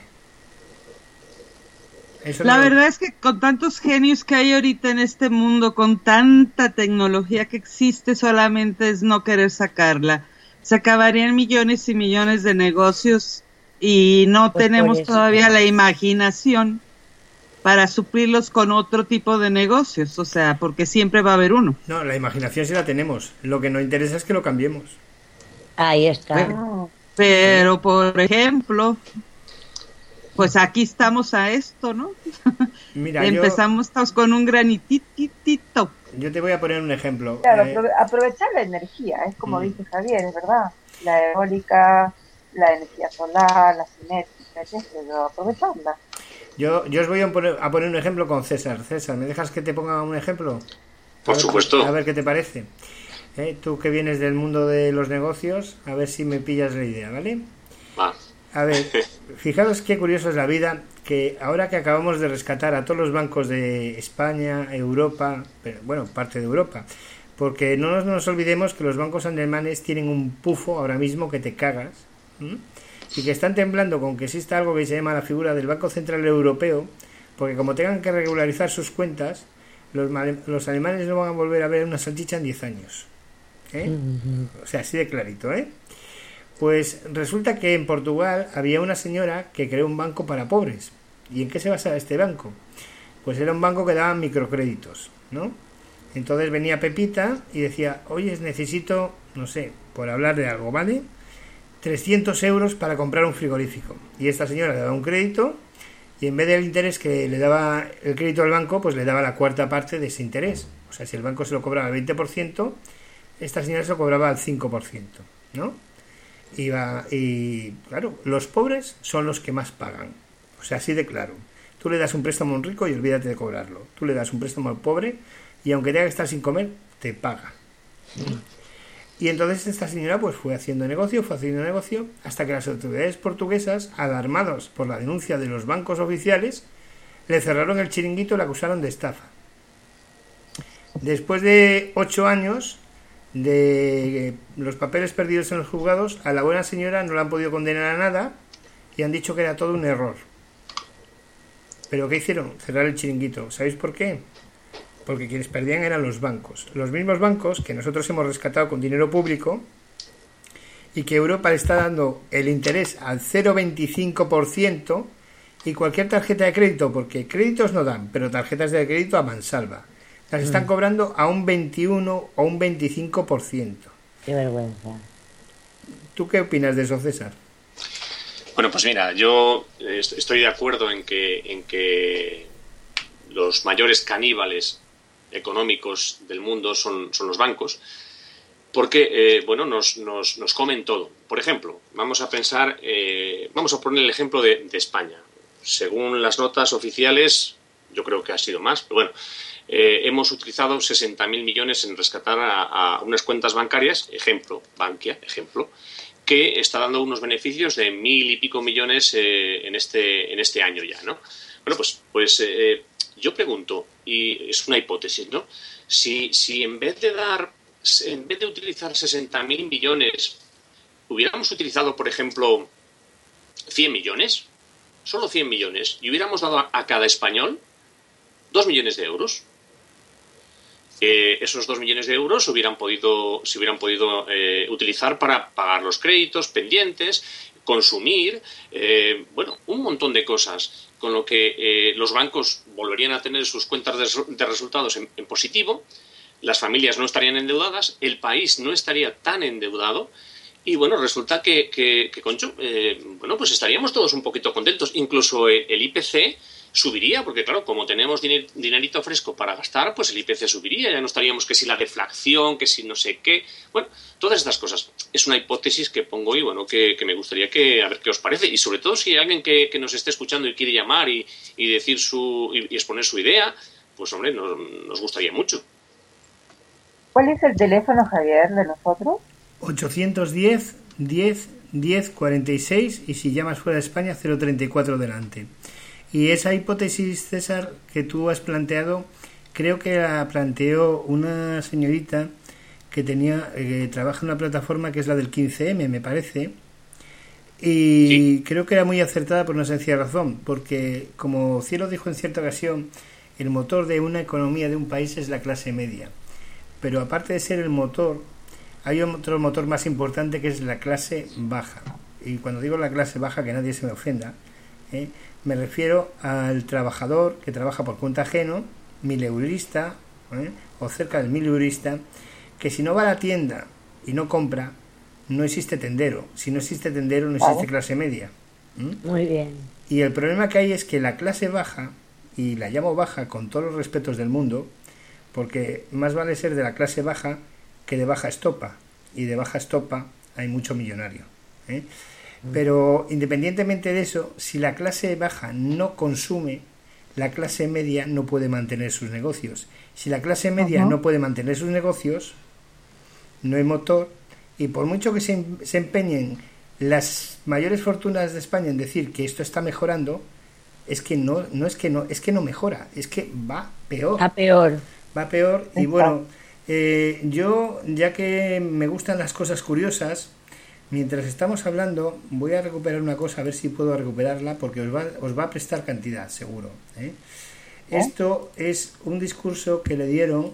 Eso la no... verdad es que con tantos genios que hay ahorita en este mundo, con tanta tecnología que existe, solamente es no querer sacarla. Se acabarían millones y millones de negocios y no pues tenemos todavía la imaginación para suplirlos con otro tipo de negocios, o sea, porque siempre va a haber uno. No, la imaginación sí la tenemos. Lo que nos interesa es que lo cambiemos. Ahí está. Pero, Pero, por ejemplo, pues aquí estamos a esto, ¿no? Mira, empezamos yo, con un granitito. Yo te voy a poner un ejemplo. Claro, eh, aprovechar la energía, es como mm. dice Javier, es verdad. La eólica, la energía solar, la cinética, ¿qué es eso? Aprovecharla. Yo, yo os voy a poner, a poner un ejemplo con César. César, ¿me dejas que te ponga un ejemplo? Por a supuesto. Ver, a ver qué te parece. ¿Eh? Tú que vienes del mundo de los negocios, a ver si me pillas la idea, ¿vale? Va. A ver, fijaros qué curioso es la vida, que ahora que acabamos de rescatar a todos los bancos de España, Europa, pero, bueno, parte de Europa, porque no nos, nos olvidemos que los bancos alemanes tienen un pufo ahora mismo que te cagas, ¿m? Y que están temblando con que exista algo que se llama la figura del Banco Central Europeo, porque como tengan que regularizar sus cuentas, los, los alemanes no van a volver a ver una salchicha en diez años. ¿Eh? O sea, así de clarito, ¿eh? Pues resulta que en Portugal había una señora que creó un banco para pobres. ¿Y en qué se basaba este banco? Pues era un banco que daba microcréditos, ¿no? Entonces venía Pepita y decía, oye, necesito, no sé, por hablar de algo, ¿vale? trescientos euros para comprar un frigorífico. Y esta señora le daba un crédito y en vez del interés que le daba el crédito al banco, pues le daba la cuarta parte de ese interés. O sea, si el banco se lo cobraba al veinte por ciento, esta señora se lo cobraba al cinco por ciento, ¿no? Y, va, y claro, los pobres son los que más pagan. O sea, así de claro. Tú le das un préstamo a un rico y olvídate de cobrarlo. Tú le das un préstamo al pobre y aunque tenga que estar sin comer, te paga. ¿Sí? Y entonces esta señora pues fue haciendo negocio, fue haciendo negocio, hasta que las autoridades portuguesas, alarmados por la denuncia de los bancos oficiales, le cerraron el chiringuito y la acusaron de estafa. Después de ocho años de los papeles perdidos en los juzgados, a la buena señora no la han podido condenar a nada y han dicho que era todo un error. ¿Pero qué hicieron? Cerrar el chiringuito. ¿Sabéis por qué? Porque quienes perdían eran los bancos. Los mismos bancos que nosotros hemos rescatado con dinero público y que Europa le está dando el interés al cero coma veinticinco por ciento y cualquier tarjeta de crédito, porque créditos no dan, pero tarjetas de crédito a mansalva, las están mm. cobrando a un veintiuno o un veinticinco por ciento. Qué vergüenza. ¿Tú qué opinas de eso, César? Bueno, pues mira, yo estoy de acuerdo en que, en que los mayores caníbales económicos del mundo son, son los bancos, porque eh, bueno, nos, nos, nos comen todo. Por ejemplo, vamos a pensar, eh, vamos a poner el ejemplo de, de España. Según las notas oficiales, yo creo que ha sido más, pero bueno, eh, hemos utilizado sesenta mil millones en rescatar a, a unas cuentas bancarias, ejemplo, Bankia, ejemplo, que está dando unos beneficios de mil y pico millones eh, en este en este año ya, ¿no? Bueno, pues pues eh, yo pregunto, y es una hipótesis, ¿no? Si, si en vez de dar, en vez de utilizar sesenta mil millones, hubiéramos utilizado, por ejemplo, cien millones, solo cien millones, y hubiéramos dado a, a cada español dos millones de euros, eh, esos dos millones de euros hubieran podido, se hubieran podido eh, utilizar para pagar los créditos pendientes, consumir, eh, bueno, un montón de cosas, con lo que eh, los bancos volverían a tener sus cuentas de, de resultados en, en positivo, las familias no estarían endeudadas, el país no estaría tan endeudado y, bueno, resulta que, que, que Concho, eh, bueno, pues estaríamos todos un poquito contentos, incluso el, el I P C subiría, porque claro, como tenemos diner, dinerito fresco para gastar, pues el I P C subiría, ya no estaríamos que si la deflación, que si no sé qué, bueno, todas estas cosas. Es una hipótesis que pongo y bueno, que, que me gustaría que, a ver qué os parece, y sobre todo si hay alguien que, que nos esté escuchando y quiere llamar y, y decir su, y, y exponer su idea, pues hombre, nos, nos gustaría mucho. ¿Cuál es el teléfono, Javier, de nosotros? ochocientos diez, diez, diez, cuarenta y seis y si llamas fuera de España, cero treinta y cuatro delante. Y esa hipótesis, César, que tú has planteado, creo que la planteó una señorita que tenía que trabaja en una plataforma que es la del quince eme, me parece, y sí. Creo que era muy acertada por una sencilla razón, porque como Cielo dijo en cierta ocasión, el motor de una economía de un país es la clase media, pero aparte de ser el motor, hay otro motor más importante que es la clase baja, y cuando digo la clase baja, que nadie se me ofenda, ¿eh? Me refiero al trabajador que trabaja por cuenta ajeno, mileurista, ¿eh? o cerca del mileurista, que si no va a la tienda y no compra, no existe tendero. Si no existe tendero, no existe clase media. ¿Mm? Muy bien. Y el problema que hay es que la clase baja, y la llamo baja con todos los respetos del mundo, porque más vale ser de la clase baja que de baja estopa, y de baja estopa hay mucho millonario, ¿eh? Pero independientemente de eso, si la clase baja no consume, la clase media no puede mantener sus negocios. Si la clase media uh-huh. no puede mantener sus negocios, no hay motor, y por mucho que se, se empeñen las mayores fortunas de España en decir que esto está mejorando, es que no, no es que no, es que no mejora, es que va peor. Va peor. Va peor, y bueno, eh, yo, ya que me gustan las cosas curiosas, mientras estamos hablando, voy a recuperar una cosa, a ver si puedo recuperarla, porque os va, os va a prestar cantidad, seguro. ¿eh? ¿Eh? Esto es un discurso que le dieron,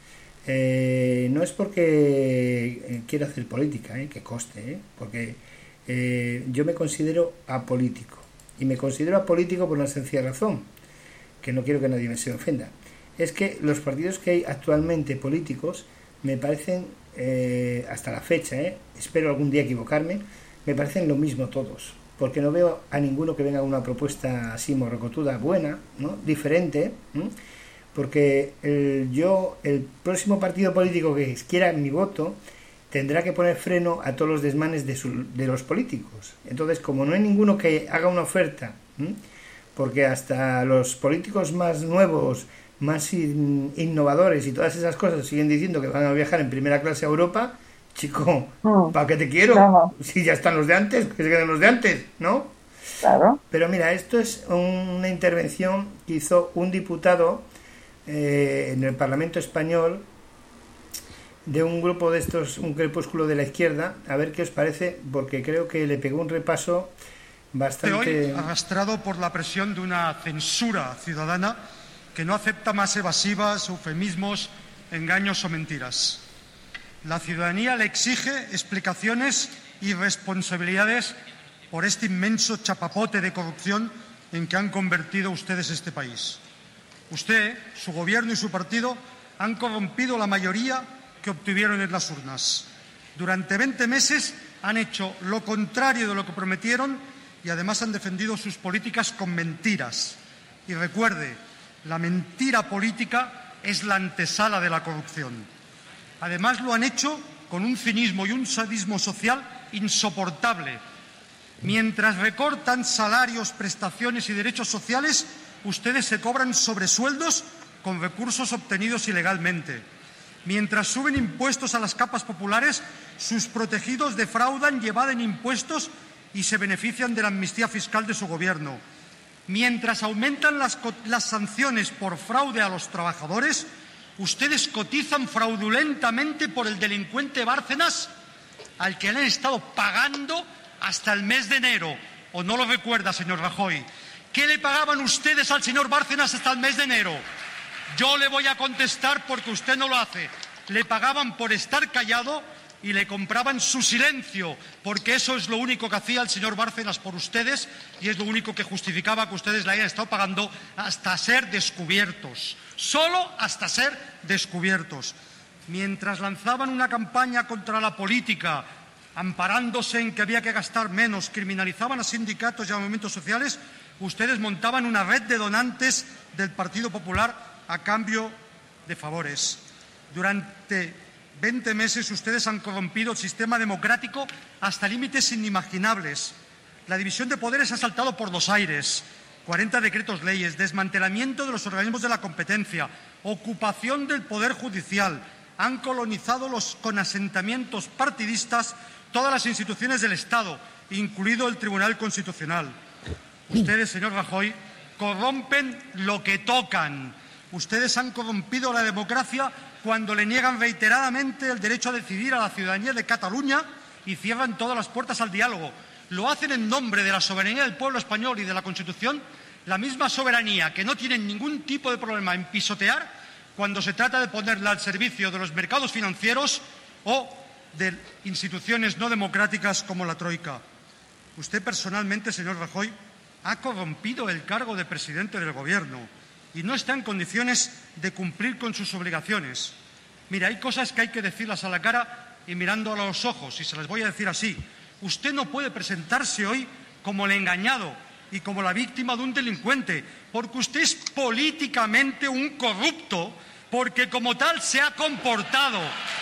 eh, no es porque quiera hacer política, ¿eh? que coste, ¿eh? porque eh, yo me considero apolítico. Y me considero apolítico por una sencilla razón, que no quiero que nadie me se ofenda. Es que los partidos que hay actualmente políticos me parecen, eh, hasta la fecha, eh, espero algún día equivocarme, me parecen lo mismo todos, porque no veo a ninguno que venga con una propuesta así morrocotuda, buena, ¿no? diferente, ¿no? porque el, yo, el próximo partido político que quiera mi voto tendrá que poner freno a todos los desmanes de, su, de los políticos. Entonces, como no hay ninguno que haga una oferta, ¿sí? porque hasta los políticos más nuevos, más in, innovadores y todas esas cosas siguen diciendo que van a viajar en primera clase a Europa, chico, oh, ¿para qué te quiero? Claro. Si ya están los de antes, que se queden los de antes, ¿no? Claro. Pero mira, esto es una intervención que hizo un diputado eh, en el Parlamento español de un grupo de estos, un crepúsculo de la izquierda, a ver qué os parece, porque creo que le pegó un repaso bastante... De hoy, arrastrado por la presión de una censura ciudadana que no acepta más evasivas, eufemismos, engaños o mentiras. La ciudadanía le exige explicaciones y responsabilidades por este inmenso chapapote de corrupción en que han convertido ustedes este país. Usted, su gobierno y su partido han corrompido la mayoría que obtuvieron en las urnas. Durante veinte meses han hecho lo contrario de lo que prometieron y además han defendido sus políticas con mentiras. Y recuerde, la mentira política es la antesala de la corrupción. Además lo han hecho con un cinismo y un sadismo social insoportable. Mientras recortan salarios, prestaciones y derechos sociales, ustedes se cobran sobresueldos con recursos obtenidos ilegalmente. Mientras suben impuestos a las capas populares, sus protegidos defraudan y evaden impuestos y se benefician de la amnistía fiscal de su gobierno. Mientras aumentan las, las sanciones por fraude a los trabajadores, ustedes cotizan fraudulentamente por el delincuente Bárcenas, al que le han estado pagando hasta el mes de enero. ¿O no lo recuerda, señor Rajoy? ¿Qué le pagaban ustedes al señor Bárcenas hasta el mes de enero? Yo le voy a contestar porque usted no lo hace. Le pagaban por estar callado y le compraban su silencio, porque eso es lo único que hacía el señor Bárcenas por ustedes y es lo único que justificaba que ustedes le hayan estado pagando hasta ser descubiertos. Solo hasta ser descubiertos. Mientras lanzaban una campaña contra la política, amparándose en que había que gastar menos, criminalizaban a sindicatos y a movimientos sociales, ustedes montaban una red de donantes del Partido Popular a cambio de favores. Durante veinte meses ustedes han corrompido el sistema democrático hasta límites inimaginables. La división de poderes ha saltado por los aires. cuarenta decretos leyes, desmantelamiento de los organismos de la competencia, ocupación del Poder Judicial. Han colonizado los, con asentamientos partidistas todas las instituciones del Estado, incluido el Tribunal Constitucional. Ustedes, señor Rajoy, corrompen lo que tocan. Ustedes han corrompido la democracia cuando le niegan reiteradamente el derecho a decidir a la ciudadanía de Cataluña y cierran todas las puertas al diálogo. Lo hacen en nombre de la soberanía del pueblo español y de la Constitución, la misma soberanía que no tienen ningún tipo de problema en pisotear cuando se trata de ponerla al servicio de los mercados financieros o de instituciones no democráticas como la Troika. Usted personalmente, señor Rajoy, ha corrompido el cargo de presidente del Gobierno y no está en condiciones de cumplir con sus obligaciones. Mira, hay cosas que hay que decirlas a la cara y mirando a los ojos, y se las voy a decir así. Usted no puede presentarse hoy como el engañado y como la víctima de un delincuente, porque usted es políticamente un corrupto, porque como tal se ha comportado.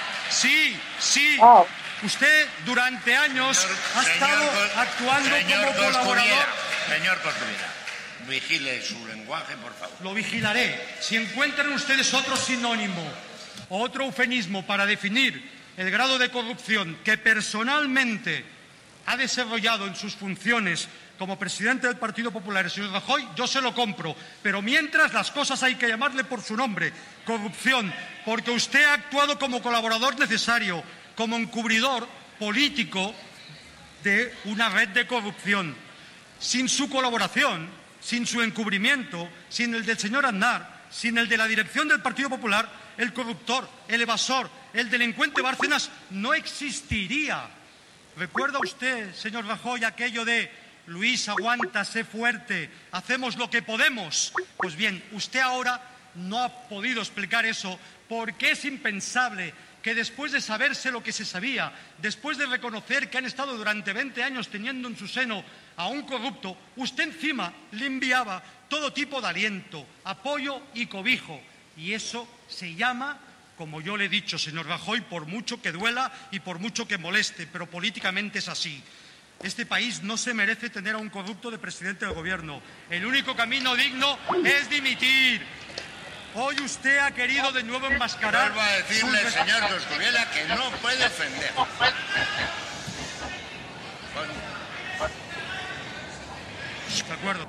Sí, sí. Oh. Usted durante años señor, ha estado señor, actuando señor como colaborador. Señor Coscubiela, vigile su lenguaje, por favor. Lo vigilaré. Si encuentran ustedes otro sinónimo o otro eufemismo para definir el grado de corrupción que personalmente ha desarrollado en sus funciones como presidente del Partido Popular, el señor Rajoy, yo se lo compro. Pero mientras, las cosas hay que llamarle por su nombre: corrupción, porque usted ha actuado como colaborador necesario, como encubridor político de una red de corrupción. Sin su colaboración, sin su encubrimiento, sin el del señor Aznar, sin el de la dirección del Partido Popular, el corruptor, el evasor, el delincuente Bárcenas no existiría. ¿Recuerda usted, señor Rajoy, aquello de Luis, aguanta, sé fuerte, hacemos lo que podemos? Pues bien, usted ahora no ha podido explicar eso, porque es impensable que después de saberse lo que se sabía, después de reconocer que han estado durante veinte años teniendo en su seno a un corrupto, usted encima le enviaba todo tipo de aliento, apoyo y cobijo. Y eso se llama, como yo le he dicho, señor Rajoy, por mucho que duela y por mucho que moleste, pero políticamente es así. Este país no se merece tener a un corrupto de presidente del gobierno. El único camino digno es dimitir. Hoy usted ha querido de nuevo enmascarar... Vuelvo a decirle, sus... señor Coscubiela, que no puede ofender. De acuerdo.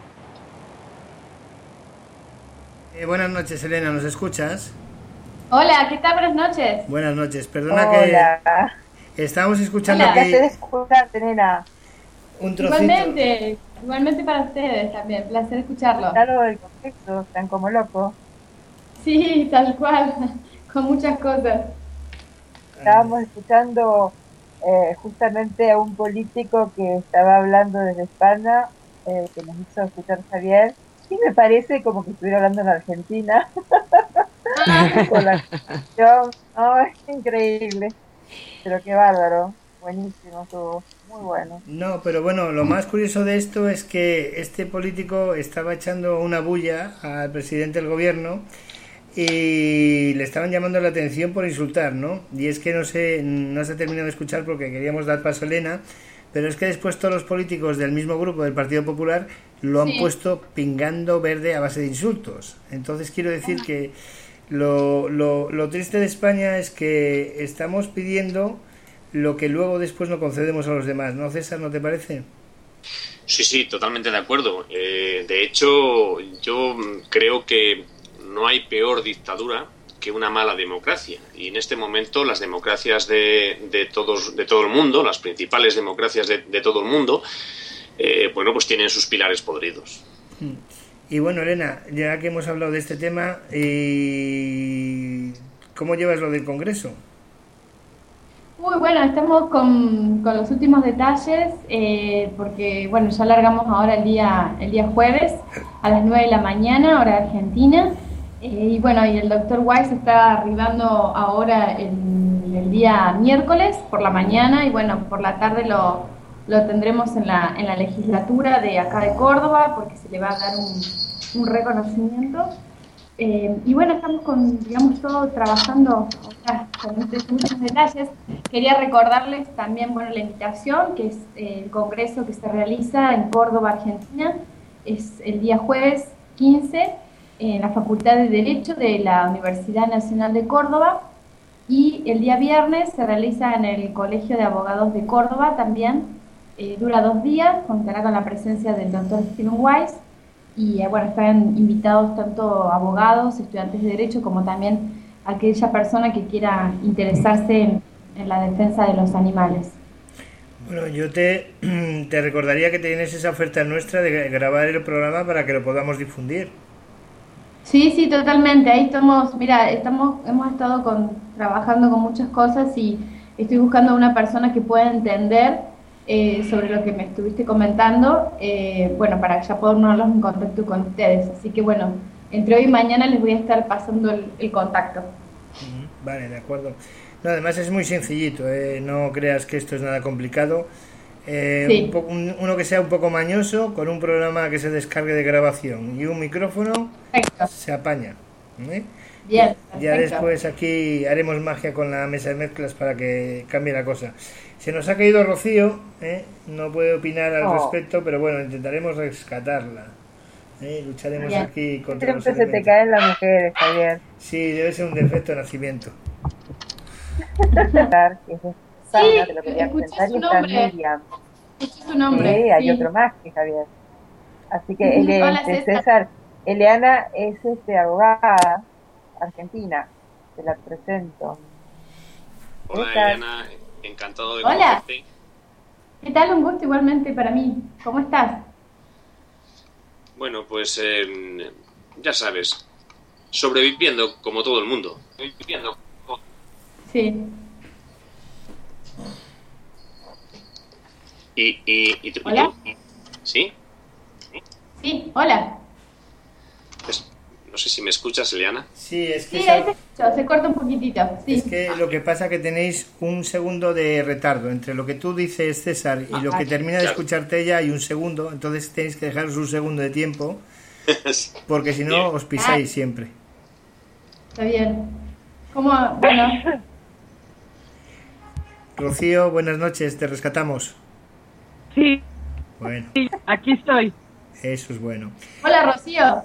Eh, buenas noches, Elena, ¿nos escuchas? Hola, ¿qué tal? Buenas noches. Buenas noches, perdona Hola. que estábamos escuchando Hola. que... Placer escucharte, nena. Un trocito. Igualmente, igualmente para ustedes también, placer escucharlo. Claro, el contexto, están como locos. Sí, tal cual, con muchas cosas. Estábamos escuchando eh, justamente a un político que estaba hablando desde España, eh, que nos hizo escuchar Javier, y me parece como que estuviera hablando en Argentina. Con la canción. Oh, es increíble. Pero qué bárbaro. Buenísimo, estuvo muy bueno. No, pero bueno, lo más curioso de esto es que este político estaba echando una bulla al presidente del gobierno y le estaban llamando la atención por insultar, ¿no? Y es que no sé, no se ha terminado de escuchar porque queríamos dar paso a Elena, pero es que después todos los políticos del mismo grupo del Partido Popular lo han Sí. puesto pingando verde a base de insultos. Entonces quiero decir que lo, lo, lo triste de España es que estamos pidiendo lo que luego después no concedemos a los demás, ¿no, César? ¿No te parece? Sí, sí, totalmente de acuerdo. Eh, de hecho, yo creo que no hay peor dictadura que una mala democracia. Y en este momento las democracias de, de, todos, de todo el mundo, las principales democracias de, de todo el mundo, eh, bueno, pues tienen sus pilares podridos. Y bueno, Elena, ya que hemos hablado de este tema, ¿y cómo llevas lo del Congreso? Muy bueno, estamos con, con los últimos detalles, eh, porque bueno, ya largamos ahora el día, el día jueves a las nueve de la mañana, hora argentina, eh, y bueno, y el doctor Weiss está arribando ahora el, el día miércoles por la mañana, y bueno, por la tarde lo, lo tendremos en la, en la legislatura de acá de Córdoba, porque se le va a dar un, un reconocimiento. Eh, y bueno, estamos con, digamos, todo trabajando ahora con estos muchos detalles. Quería recordarles también, bueno, la invitación, que es eh, el congreso que se realiza en Córdoba, Argentina, es el día jueves quince en la Facultad de Derecho de la Universidad Nacional de Córdoba, y el día viernes se realiza en el Colegio de Abogados de Córdoba también. Eh, dura dos días, contará con la presencia del doctor Steven Weiss. Y eh, bueno, están invitados tanto abogados, estudiantes de Derecho, como también aquella persona que quiera interesarse en, en la defensa de los animales. Bueno, yo te, te recordaría que tienes esa oferta nuestra de grabar el programa para que lo podamos difundir. Sí, sí, totalmente. Ahí estamos, mira, estamos, hemos estado con, trabajando con muchas cosas y estoy buscando a una persona que pueda entender Eh, sobre lo que me estuviste comentando, eh, bueno, para ya ponernos en contacto con ustedes. Así que bueno, entre hoy y mañana les voy a estar pasando el, el contacto. Vale, de acuerdo. No, además es muy sencillito, ¿eh? No creas que esto es nada complicado. Eh, Sí. un po- un- uno que sea un poco mañoso, con un programa que se descargue de grabación y un micrófono, Perfecto. se apaña, ¿eh? Bien, Ya perfecto. después aquí haremos magia con la mesa de mezclas para que cambie la cosa. Se nos ha caído Rocío, ¿eh? No puede opinar al Oh. respecto, pero bueno, intentaremos rescatarla. ¿eh? Lucharemos Bien. aquí contra los Siempre se te elementos. caen las mujeres, Javier. Sí, debe ser un defecto de nacimiento. Que es de sauna, te lo quería escuché presentar, su y está nombre. Miriam. Este es su nombre. Sí, hay sí. otro más que Javier. Así que él Hola, es César. César. Eliana es este, abogada argentina. Te la presento. Hola, César. Eliana, encantado de Hola. conocerte. ¿Qué tal? Un gusto igualmente para mí. ¿Cómo estás? Bueno, pues eh, ya sabes, sobreviviendo como todo el mundo. Sobreviviendo. Sí. Y, y, y, tú- y Hola. tú, ¿sí? Sí, hola. Es- no sé si me escuchas, Eliana. Sí, es que, Sí, esa- ahí te escucho, se corta un poquitito. Sí. es que lo que pasa que tenéis un segundo de retardo entre lo que tú dices, César, y lo que termina de Claro. escucharte ella hay un segundo, entonces tenéis que dejaros un segundo de tiempo, porque si no Bien. os pisáis siempre. Está bien. ¿Cómo? Bueno, Rocío, buenas noches, te rescatamos. Sí, Bueno, sí, aquí estoy. eso es bueno. hola Rocío.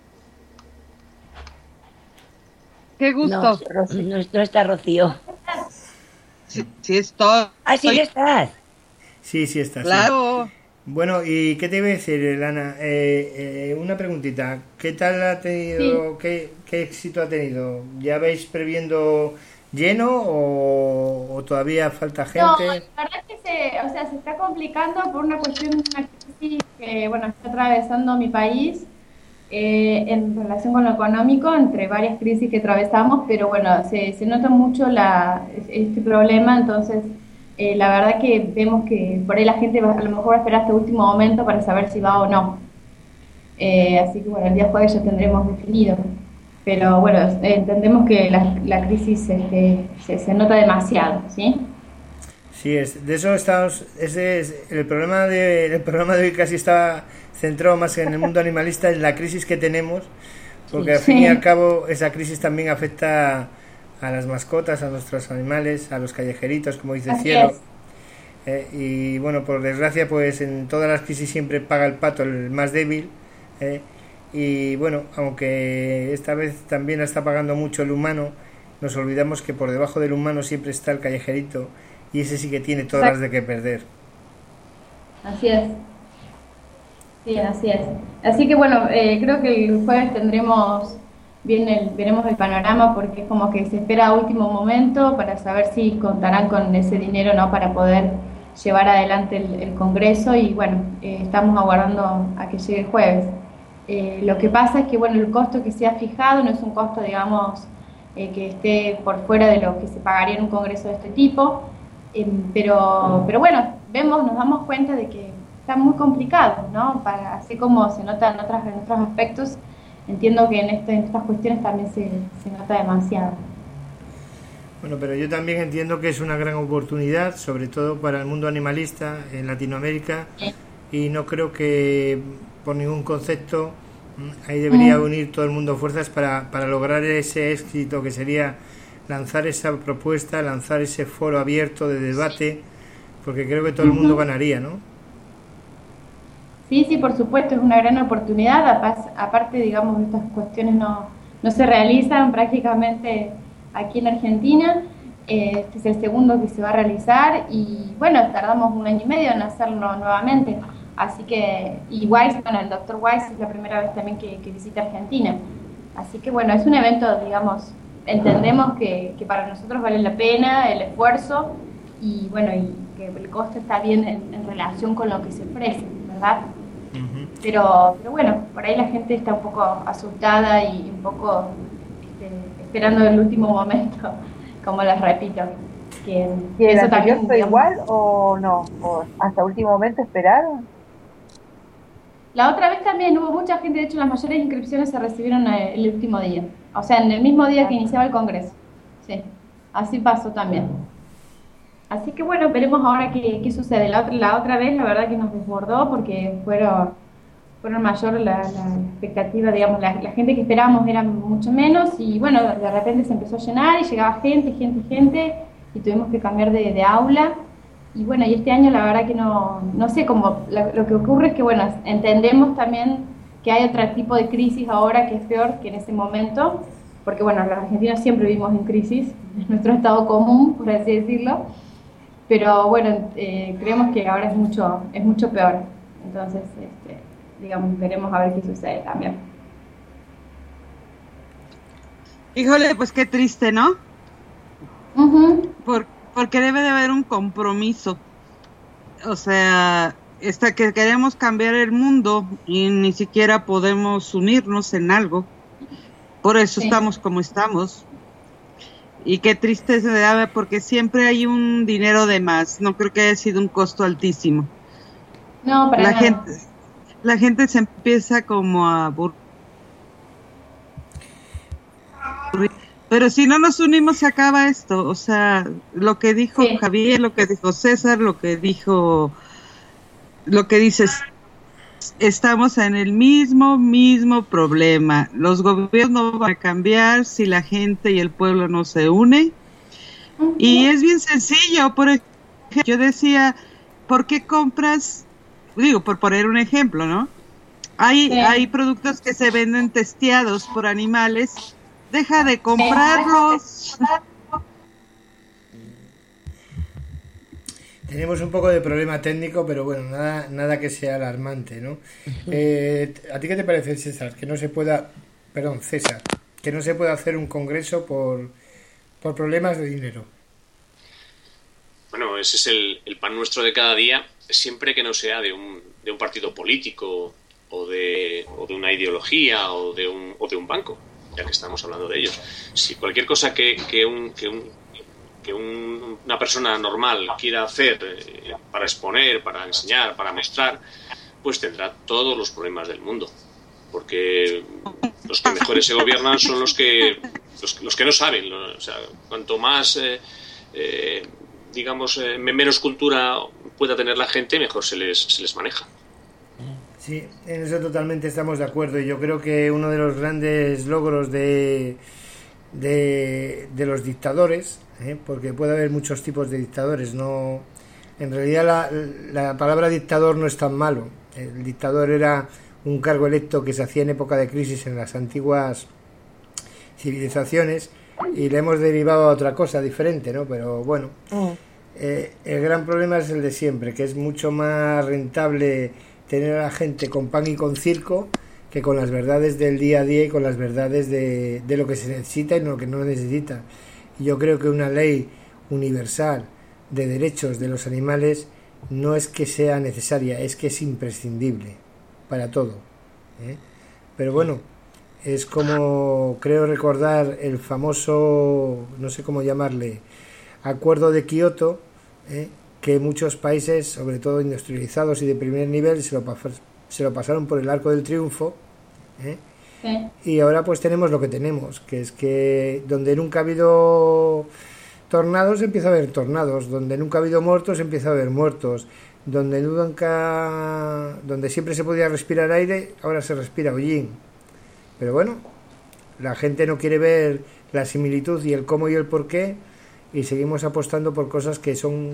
Qué No, gusto. no, no está Rocío. Sí, sí estoy. Ah, sí que estás. Sí, sí está. sí. Claro. Bueno, ¿y qué te iba a decir, Elana? Eh, eh, una preguntita. ¿Qué tal ha tenido, qué, qué éxito ha tenido? ¿Ya veis previendo lleno o, o todavía falta No, gente? la verdad es que se, o sea, se está complicando por una cuestión de una crisis que, bueno, está atravesando mi país eh, en relación con lo económico, entre varias crisis que atravesamos, pero bueno, se, se nota mucho la, este problema, entonces eh, la verdad que vemos que por ahí la gente va- a lo mejor va a esperar hasta el último momento para saber si va o no. Eh, así que bueno, el día jueves ya tendremos definido. Pero bueno, eh, entendemos que la, la crisis este, se, se nota demasiado, ¿sí? Sí, es, de eso estamos. Ese es el programa de, el programa de hoy casi está centrado más en el mundo animalista, en la crisis que tenemos, porque al fin y Sí. al cabo esa crisis también afecta a las mascotas, a nuestros animales, a los callejeritos, como dice Así Cielo. es. Eh, y bueno, por desgracia, pues en todas las crisis siempre paga el pato el más débil. eh, y bueno, aunque esta vez también la está pagando mucho el humano, nos olvidamos que por debajo del humano siempre está el callejerito y ese sí que tiene todas las de que perder. Así es. Sí, así es. Así que bueno, eh, creo que el jueves tendremos bien el, veremos el panorama porque es como que se espera a último momento para saber si contarán con ese dinero, ¿no? Para poder llevar adelante el, el Congreso y bueno, eh, estamos aguardando a que llegue el jueves. Eh, lo que pasa es que bueno, el costo que se ha fijado no es un costo, digamos, eh, que esté por fuera de lo que se pagaría en un Congreso de este tipo, eh, pero, pero bueno, vemos, nos damos cuenta de que está muy complicado, ¿no? Para, así como se nota en, otras, en otros aspectos, entiendo que en, este, en estas cuestiones también se, se nota demasiado. Bueno, pero yo también entiendo que es una gran oportunidad, sobre todo para el mundo animalista en Latinoamérica, Sí. y no creo que por ningún concepto mm, ahí debería Mm. unir todo el mundo fuerzas para, para lograr ese éxito que sería lanzar esa propuesta, lanzar ese foro abierto de debate, porque creo que todo el mundo Ujú. ganaría, ¿no? Sí, sí, por supuesto, es una gran oportunidad. Apa- Aparte, digamos, estas cuestiones no, no se realizan prácticamente aquí en Argentina. Eh, Este es el segundo que se va a realizar y bueno, tardamos un año y medio en hacerlo nuevamente. Así que, y Weiss, bueno, el doctor Weiss es la primera vez también que, que visita Argentina. Así que bueno, es un evento, digamos, entendemos que, que para nosotros vale la pena el esfuerzo y bueno, y que el costo está bien en, en relación con lo que se ofrece, ¿verdad? Ujú. Pero, pero bueno, por ahí la gente está un poco asustada y un poco este, esperando el último momento, como les repito. Que ¿Y el eso anterior también, fue digamos, igual o no? ¿O hasta último momento esperaron? La otra vez también hubo mucha gente, de hecho las mayores inscripciones se recibieron eh, el último día, o sea, en el mismo día que iniciaba el Congreso. Sí, así pasó también. Así que bueno, veremos ahora qué, qué sucede. La, otra- la otra vez la verdad que nos desbordó porque fueron, fueron mayor la, la expectativa, digamos, la, la gente que esperábamos era mucho menos y bueno, de repente se empezó a llenar y llegaba gente, gente, gente y tuvimos que cambiar de, de aula. Y bueno, y este año la verdad que no, no sé cómo, lo, lo que ocurre es que bueno, entendemos también que hay otro tipo de crisis ahora que es peor que en ese momento, porque bueno, los argentinos siempre vivimos en crisis, es nuestro estado común, por así decirlo, pero bueno, eh, creemos que ahora es mucho, es mucho peor, entonces, este, digamos, veremos a ver qué sucede también. Híjole, pues qué triste, ¿no? Uh-huh. Por, porque debe de haber un compromiso, o sea, esta, que queremos cambiar el mundo y ni siquiera podemos unirnos en algo, por eso sí. Estamos como estamos. Y qué triste se da, porque siempre hay un dinero de más. No creo que haya sido un costo altísimo. No, para la nada. gente, la gente se empieza como a aburrir. Pero si no nos unimos se acaba esto. O sea, lo que dijo sí. Javier, lo que dijo César, lo que dijo, lo que dices, estamos en el mismo, mismo problema. Los gobiernos no van a cambiar si la gente y el pueblo no se une. Uh-huh. Y es bien sencillo. Por ejemplo, yo decía, ¿por qué compras? Digo, por poner un ejemplo, ¿no? Hay, sí. hay productos que se venden testeados por animales. Deja de comprarlos. Tenemos un poco de problema técnico, pero bueno, nada nada que sea alarmante, ¿no? Eh, ¿A ti qué te parece, César? Que no se pueda, perdón, César, que no se pueda hacer un congreso por, por problemas de dinero. Bueno, ese es el, el pan nuestro de cada día, siempre que no sea de un, de un partido político o de, o de una ideología o de un, o de un banco, ya que estamos hablando de ellos. Si cualquier cosa que, que un... Que un que un, una persona normal quiera hacer eh, para exponer, para enseñar, para mostrar, pues tendrá todos los problemas del mundo, porque los que mejores se gobiernan son los que los, los que no saben, lo, o sea, cuanto más eh, eh, digamos eh, menos cultura pueda tener la gente, mejor se les se les maneja. Sí, en eso totalmente estamos de acuerdo, y yo creo que uno de los grandes logros de de, de los dictadores, ¿eh? Porque puede haber muchos tipos de dictadores, no, en realidad la, la palabra dictador no es tan malo. El dictador era un cargo electo que se hacía en época de crisis en las antiguas civilizaciones, y le hemos derivado a otra cosa diferente, ¿no? Pero bueno, mm. eh, el gran problema es el de siempre, que es mucho más rentable tener a la gente con pan y con circo que con las verdades del día a día y con las verdades de, de lo que se necesita y lo que no necesita. Y yo creo que una ley universal de derechos de los animales no es que sea necesaria, es que es imprescindible para todo, ¿eh? Pero bueno, es como, creo recordar, el famoso, no sé cómo llamarle, Acuerdo de Kioto, ¿eh? Que muchos países, sobre todo industrializados y de primer nivel, se lo, se lo pasaron por el arco del triunfo, ¿eh? Sí. Y ahora pues tenemos lo que tenemos, que es que donde nunca ha habido tornados empieza a haber tornados, donde nunca ha habido muertos empieza a haber muertos, donde nunca, donde siempre se podía respirar aire, ahora se respira hollín. Pero bueno, la gente no quiere ver la similitud y el cómo y el por qué, y seguimos apostando por cosas que son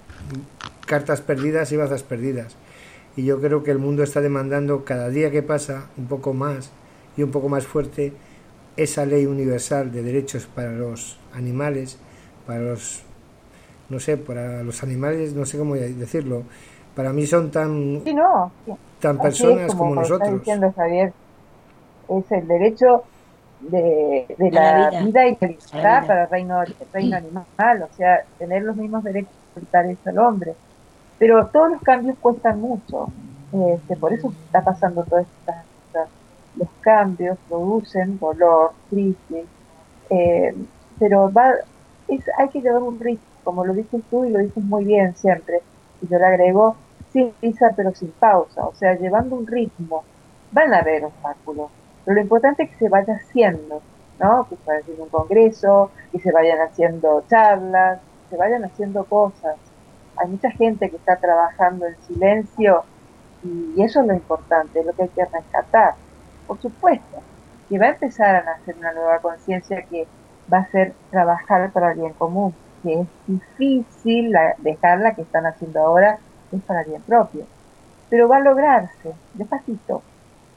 cartas perdidas y bazas perdidas. Y yo creo que el mundo está demandando cada día que pasa un poco más y un poco más fuerte esa ley universal de derechos para los animales, para los, no sé, para los animales, no sé cómo decirlo, para mí son tan, sí, no, sí. tan personas como, como nosotros. Está diciendo Javier, es el derecho de, de la, la vida. vida y la libertad para el reino, el reino animal, o sea, tener los mismos derechos igualitarios al hombre. Pero todos los cambios cuestan mucho, este, por eso está pasando todas estas cosas. Los cambios producen dolor, crisis, eh, pero va, es, hay que llevar un ritmo, como lo dices tú y lo dices muy bien siempre, y yo le agrego, sin prisa pero sin pausa, o sea, llevando un ritmo. Van a haber obstáculos, pero lo importante es que se vaya haciendo, ¿no? Que se vaya haciendo un congreso, que se vayan haciendo charlas, que se vayan haciendo cosas. Hay mucha gente que está trabajando en silencio y eso es lo importante, es lo que hay que rescatar. Por supuesto, que va a empezar a nacer una nueva conciencia que va a ser trabajar para el bien común, que es difícil la, dejar la que están haciendo ahora, es para el bien propio. Pero va a lograrse, despacito.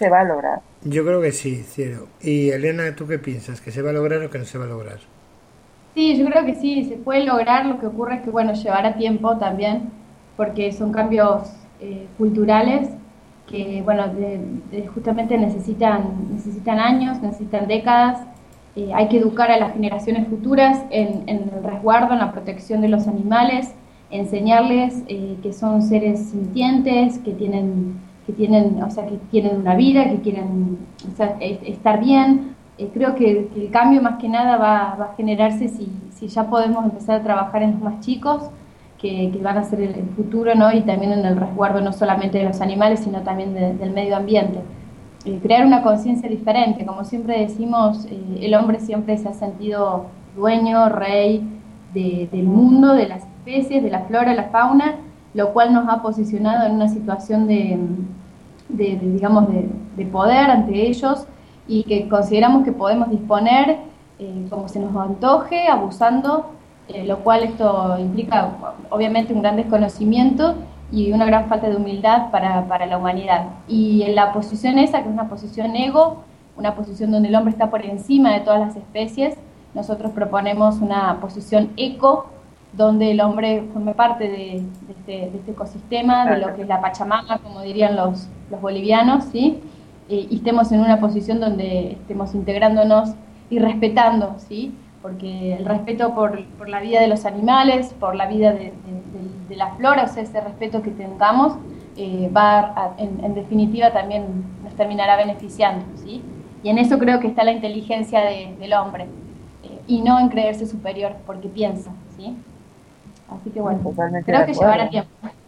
se va a lograr. Yo creo que sí, Cielo. Y Elena, ¿tú qué piensas? ¿Que se va a lograr o que no se va a lograr? Sí, yo creo que sí, se puede lograr. Lo que ocurre es que, bueno, llevará tiempo también, porque son cambios eh, culturales que, bueno, de, de justamente necesitan, necesitan años, necesitan décadas. Eh, hay que educar a las generaciones futuras en, en el resguardo, en la protección de los animales, enseñarles eh, que son seres sintientes, que tienen, que tienen, o sea, que tienen una vida, que quieren, o sea, estar bien. Eh, creo que, que el cambio más que nada va, va a generarse si, si ya podemos empezar a trabajar en los más chicos, que, que van a ser el, el futuro, ¿no? Y también en el resguardo no solamente de los animales, sino también de, del medio ambiente. Eh, crear una conciencia diferente. Como siempre decimos, eh, el hombre siempre se ha sentido dueño, rey de, del mundo, de las especies, de la flora, la fauna, lo cual nos ha posicionado en una situación de, de, de digamos, de, de poder ante ellos, y que consideramos que podemos disponer eh, como se nos antoje, abusando, eh, lo cual esto implica obviamente un gran desconocimiento y una gran falta de humildad para, para la humanidad. Y en la posición esa, que es una posición ego, una posición donde el hombre está por encima de todas las especies, nosotros proponemos una posición eco, donde el hombre forme parte de, de, este, de este ecosistema, de lo que es la Pachamama, como dirían los, los bolivianos, ¿sí? Eh, y estemos en una posición donde estemos integrándonos y respetando, ¿sí? Porque el respeto por, por la vida de los animales, por la vida de, de, de, de la flora, o sea, ese respeto que tengamos, eh, va a, en, en definitiva también nos terminará beneficiando, ¿sí? Y en eso creo que está la inteligencia de, del hombre, eh, y no en creerse superior porque piensa, ¿sí? Así que bueno, totalmente creo que llevará tiempo.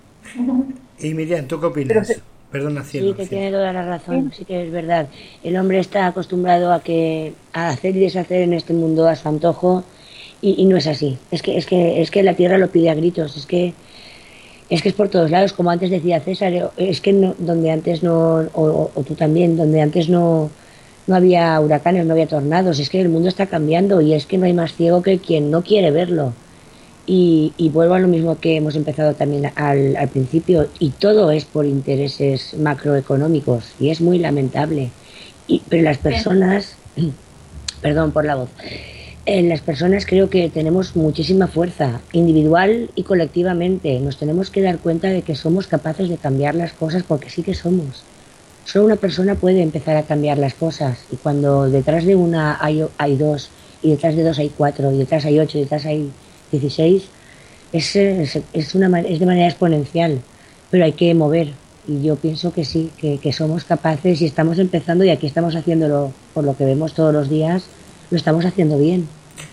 Y Miriam, ¿tú qué opinas? Pero se... Perdona, Cielo. Sí, que tiene toda la razón, sí que es verdad. El hombre está acostumbrado a que a hacer y deshacer en este mundo a su antojo, y, y no es así. Es que es que es que la tierra lo pide a gritos. Es que es que es por todos lados, como antes decía César. Es que no, donde antes no, o, o tú también, donde antes no no había huracanes, no había tornados. Es que el mundo está cambiando y es que no hay más ciego que quien no quiere verlo. Y, y vuelvo a lo mismo que hemos empezado también al, al principio, y todo es por intereses macroeconómicos, y es muy lamentable. Y, pero las personas, perdón por la voz, en las personas creo que tenemos muchísima fuerza, individual y colectivamente. Nos tenemos que dar cuenta de que somos capaces de cambiar las cosas, porque sí que somos. Solo una persona puede empezar a cambiar las cosas, y cuando detrás de una hay, hay dos, y detrás de dos hay cuatro, y detrás hay ocho, y detrás hay dieciséis, es, es, es, una, es de manera exponencial, pero hay que mover, y yo pienso que sí, que, que somos capaces, y estamos empezando, y aquí estamos haciéndolo, por lo que vemos todos los días, lo estamos haciendo bien.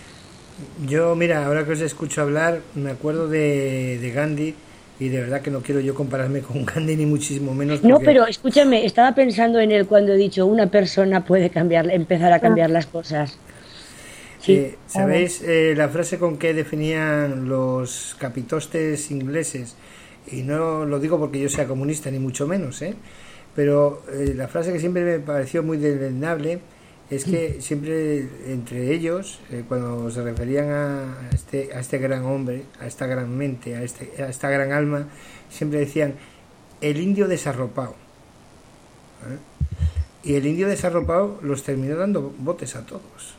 Yo, mira, ahora que os escucho hablar, me acuerdo de, de Gandhi, y de verdad que no quiero yo compararme con Gandhi, ni muchísimo menos. Porque... No, pero escúchame, estaba pensando en él cuando he dicho una persona puede cambiar, empezar a cambiar las cosas. Sí. Eh, ¿Sabéis eh, la frase con que definían los capitostes ingleses? Y no lo digo porque yo sea comunista, ni mucho menos, ¿eh? Pero eh, la frase que siempre me pareció muy deleznable es que siempre entre ellos, eh, cuando se referían a este, a este gran hombre, a esta gran mente, a, este, a esta gran alma, siempre decían el indio desarropado. ¿Eh? Y el indio desarropado los terminó dando botes a todos.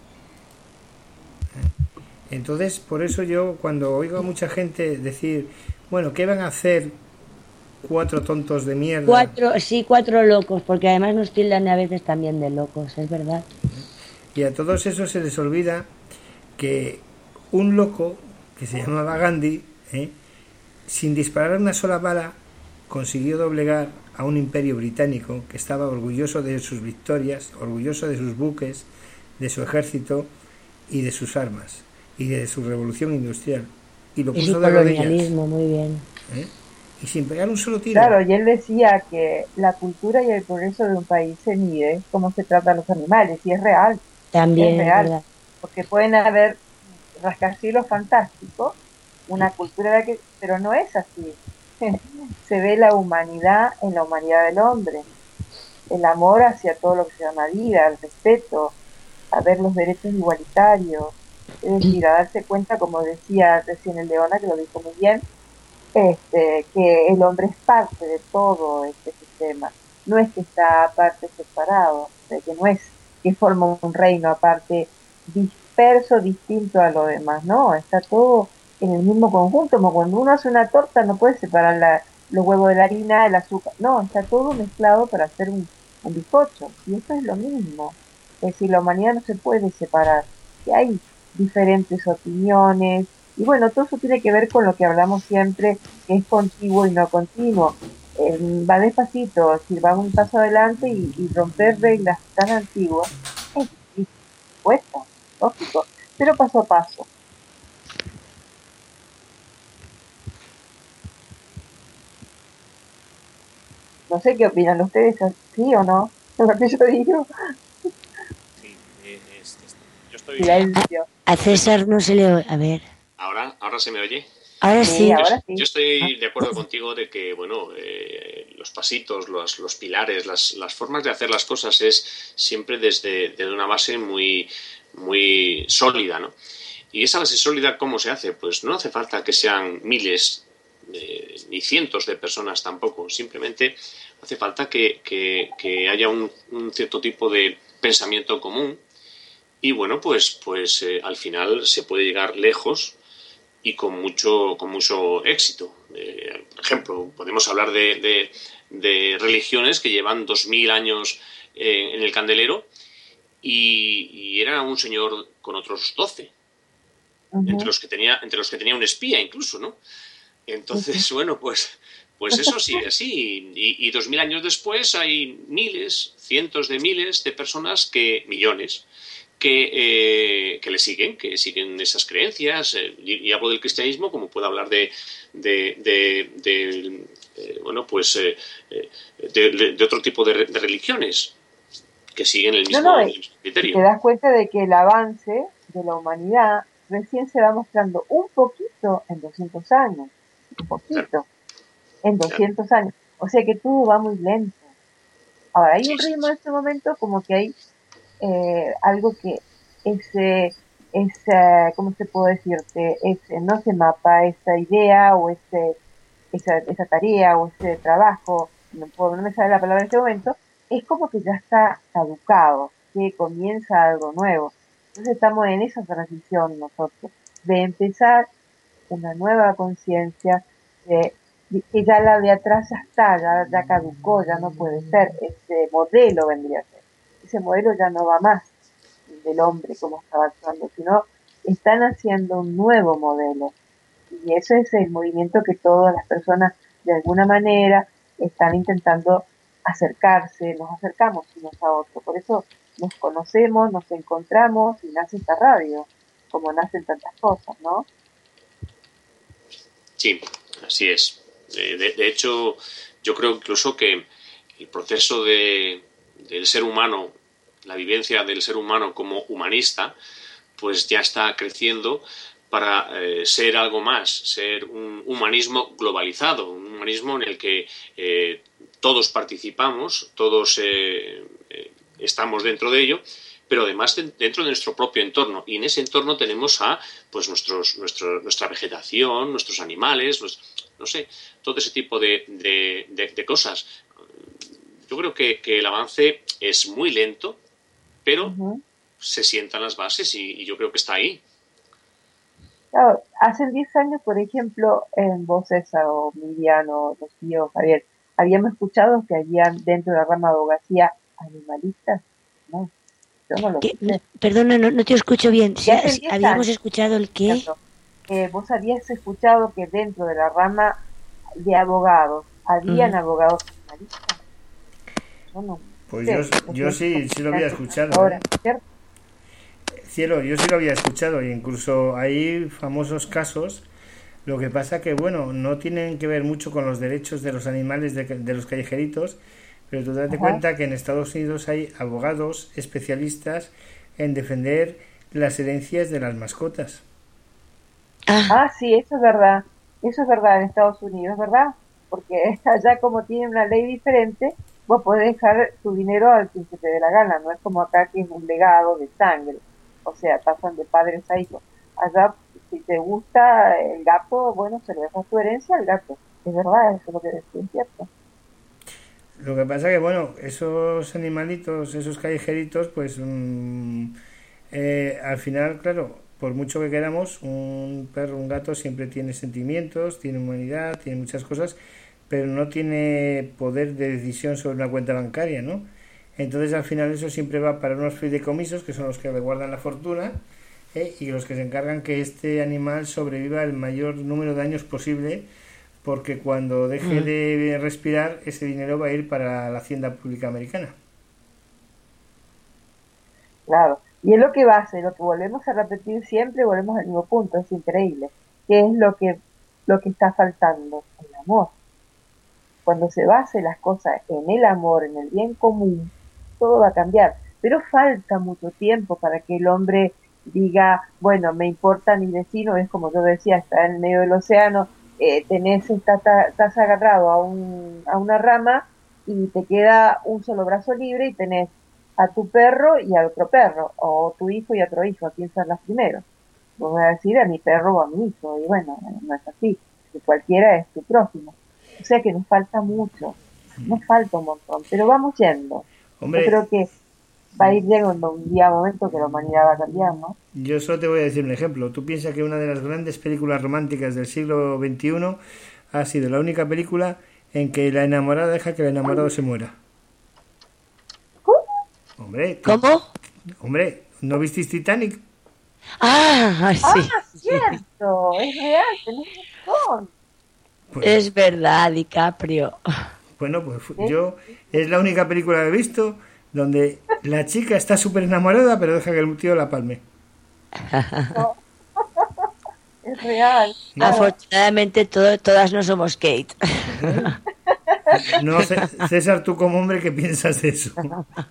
Entonces, por eso yo cuando oigo a mucha gente decir, bueno, ¿qué van a hacer cuatro tontos de mierda? Cuatro, sí, cuatro locos, porque además nos tildan a veces también de locos, es verdad. Y a todos esos se les olvida que un loco, que se llamaba Gandhi, ¿eh? sin disparar una sola bala, consiguió doblegar a un imperio británico que estaba orgulloso de sus victorias, orgulloso de sus buques, de su ejército y de sus armas, y de su revolución industrial, y lo y puso su de rodillas, colonialismo, muy bien, ¿eh? Y sin pegar un solo tiro. Claro, y él decía que la cultura y el progreso de un país se mide cómo se tratan los animales, y es real, también es real, es verdad. Porque pueden haber rascacielos fantásticos, una cultura que, pero no es así. Se ve la humanidad en la humanidad del hombre, el amor hacia todo lo que se llama vida, el respeto, a ver los derechos igualitarios, es decir, a darse cuenta, como decía recién el Leona, que lo dijo muy bien, este, que el hombre es parte de todo este sistema, no es que está aparte separado, o sea, que no es que forma un reino aparte disperso, distinto a lo demás, no, está todo en el mismo conjunto, como cuando uno hace una torta no puede separar la, los huevos de la harina, el azúcar, no, está todo mezclado para hacer un, un bizcocho, y eso es lo mismo, es decir, la humanidad no se puede separar, que hay diferentes opiniones, y bueno, todo eso tiene que ver con lo que hablamos siempre, que es contiguo y no continuo, eh, va despacito, es decir, va un paso adelante y, y romper reglas tan antiguas, es difícil, cuesta, lógico, pero paso a paso. No sé qué opinan ustedes, ¿sí o no? Lo que yo digo. Sí, eh, es, es, yo estoy... Silencio. A César no se le oye. A ver. ¿Ahora, ahora se me oye? Ahora Sí, sí. ahora Yo, sí. yo estoy de acuerdo contigo de que, bueno, eh, los pasitos, los, los pilares, las, las formas de hacer las cosas es siempre desde, desde una base muy, muy sólida, ¿no? Y esa base sólida, ¿cómo se hace? Pues no hace falta que sean miles eh, ni cientos de personas tampoco. Simplemente hace falta que, que, que haya un, un cierto tipo de pensamiento común y, bueno, pues, pues eh, al final se puede llegar lejos y con mucho, con mucho éxito. Eh, por ejemplo, podemos hablar de, de, de religiones que llevan dos mil años eh, en el candelero y, y era un señor con otros doce. Uh-huh. entre los que tenía entre los que tenía un espía incluso, ¿no? Entonces, uh-huh. bueno, pues pues eso sigue así y, y dos mil años después hay miles, cientos de miles de personas que, millones, que, eh, que le siguen, que siguen esas creencias, eh, y, y hablo del cristianismo como puedo hablar de de, de, de eh, bueno, pues eh, de, de, de otro tipo de, de religiones que siguen el mismo, no, no, el mismo criterio. Te das cuenta de que el avance de la humanidad recién se va mostrando un poquito en doscientos años, un poquito, claro. en doscientos claro. años, o sea que todo va muy lento. Ahora, hay sí, un ritmo sí. en este momento como que hay eh, algo que ese, ese, ¿cómo se puede decirte? Ese, no se mapa esa idea o ese, esa, esa tarea o ese trabajo, no, puedo, no me sale la palabra en este momento, es como que ya está caducado, que comienza algo nuevo. Entonces estamos en esa transición nosotros, de empezar una nueva conciencia, de, de que ya la de atrás ya está, ya, ya caducó, ya no puede ser, ese modelo vendría a ser. Ese modelo ya no va más del hombre como estaba actuando, sino están haciendo un nuevo modelo. Y eso es el movimiento que todas las personas de alguna manera están intentando acercarse, nos acercamos unos a otros. Por eso nos conocemos, nos encontramos y nace esta radio, como nacen tantas cosas, ¿no? Sí, así es. De, de, de hecho, yo creo incluso que el proceso de, del ser humano, la vivencia del ser humano como humanista, pues ya está creciendo para eh, ser algo más, ser un humanismo globalizado, un humanismo en el que eh, todos participamos, todos eh, eh, estamos dentro de ello, pero además de, dentro de nuestro propio entorno. Y en ese entorno tenemos a pues nuestros, nuestro, nuestra vegetación, nuestros animales, nuestro, no sé, todo ese tipo de, de, de, de cosas. Yo creo que, que el avance es muy lento, pero uh-huh. se sientan las bases y, y yo creo que está ahí. Claro, hace diez años, por ejemplo, en vos, César, o Miriam, o Rocío, Javier, habíamos escuchado que había dentro de la rama de abogacía animalistas, ¿no? Yo no lo escuché. Perdona, no, no te escucho bien. Si, si habíamos años, escuchado el qué. Eh, vos habías escuchado que dentro de la rama de abogados habían uh-huh. abogados animalistas. Yo no. Pues sí, yo, yo sí, sí lo había escuchado. Ahora, ¿eh? ¿Cierto? Cielo, yo sí lo había escuchado, e incluso hay famosos casos. Lo que pasa que, bueno, no tienen que ver mucho con los derechos de los animales de, de los callejeritos, pero tú date Ajá. cuenta que en Estados Unidos hay abogados especialistas en defender las herencias de las mascotas. Ah, sí, eso es verdad, eso es verdad en Estados Unidos, es verdad, porque allá como tienen una ley diferente, vos podés dejar tu dinero al que se te dé la gana, no es como acá que es un legado de sangre. O sea, pasan de padres a hijos. Allá, si te gusta el gato, bueno, se le deja tu herencia al gato. Es verdad, eso es lo que decís, ¿cierto? Lo que pasa que, bueno, esos animalitos, esos callejeritos, pues mmm, eh, al final, claro, por mucho que queramos, un perro, un gato siempre tiene sentimientos, tiene humanidad, tiene muchas cosas, pero no tiene poder de decisión sobre una cuenta bancaria, ¿no? Entonces al final eso siempre va para unos fideicomisos, que son los que le guardan la fortuna, ¿eh? Y los que se encargan que este animal sobreviva el mayor número de años posible, porque cuando deje mm. de respirar, ese dinero va a ir para la hacienda pública americana. Claro, y es lo que va a hacer, lo que volvemos a repetir siempre, volvemos al mismo punto, es increíble, que es lo que, lo que está faltando, el amor. Cuando se base las cosas en el amor, en el bien común, todo va a cambiar, pero falta mucho tiempo para que el hombre diga, bueno, me importa mi vecino, es como yo decía, está en el medio del océano, eh, tenés, estás, estás agarrado a, un, a una rama y te queda un solo brazo libre y tenés a tu perro y a otro perro, o tu hijo y a otro hijo, ¿a quién son los primeros? Vos vas a decir a mi perro o a mi hijo, y bueno, no es así, que cualquiera es tu prójimo. O sea que nos falta mucho, nos falta un montón, pero vamos yendo. Hombre, yo creo que va a ir llegando un día, un momento que la humanidad va a cambiar, ¿no? Yo solo te voy a decir un ejemplo. Tú piensas que una de las grandes películas románticas del siglo veintiuno ha sido la única película en que la enamorada deja que el enamorado se muera. ¿Cómo? Hombre, tú, ¿Cómo? Hombre, ¿no visteis Titanic? Ah, sí. Ah, cierto, es real, tenés razón. Pues, es verdad, DiCaprio. Bueno, pues yo es la única película que he visto donde la chica está súper enamorada pero deja que el tío la palme. No. Es real. Afortunadamente todo, todas no somos Kate. No sé, César, tú como hombre, ¿qué piensas de eso?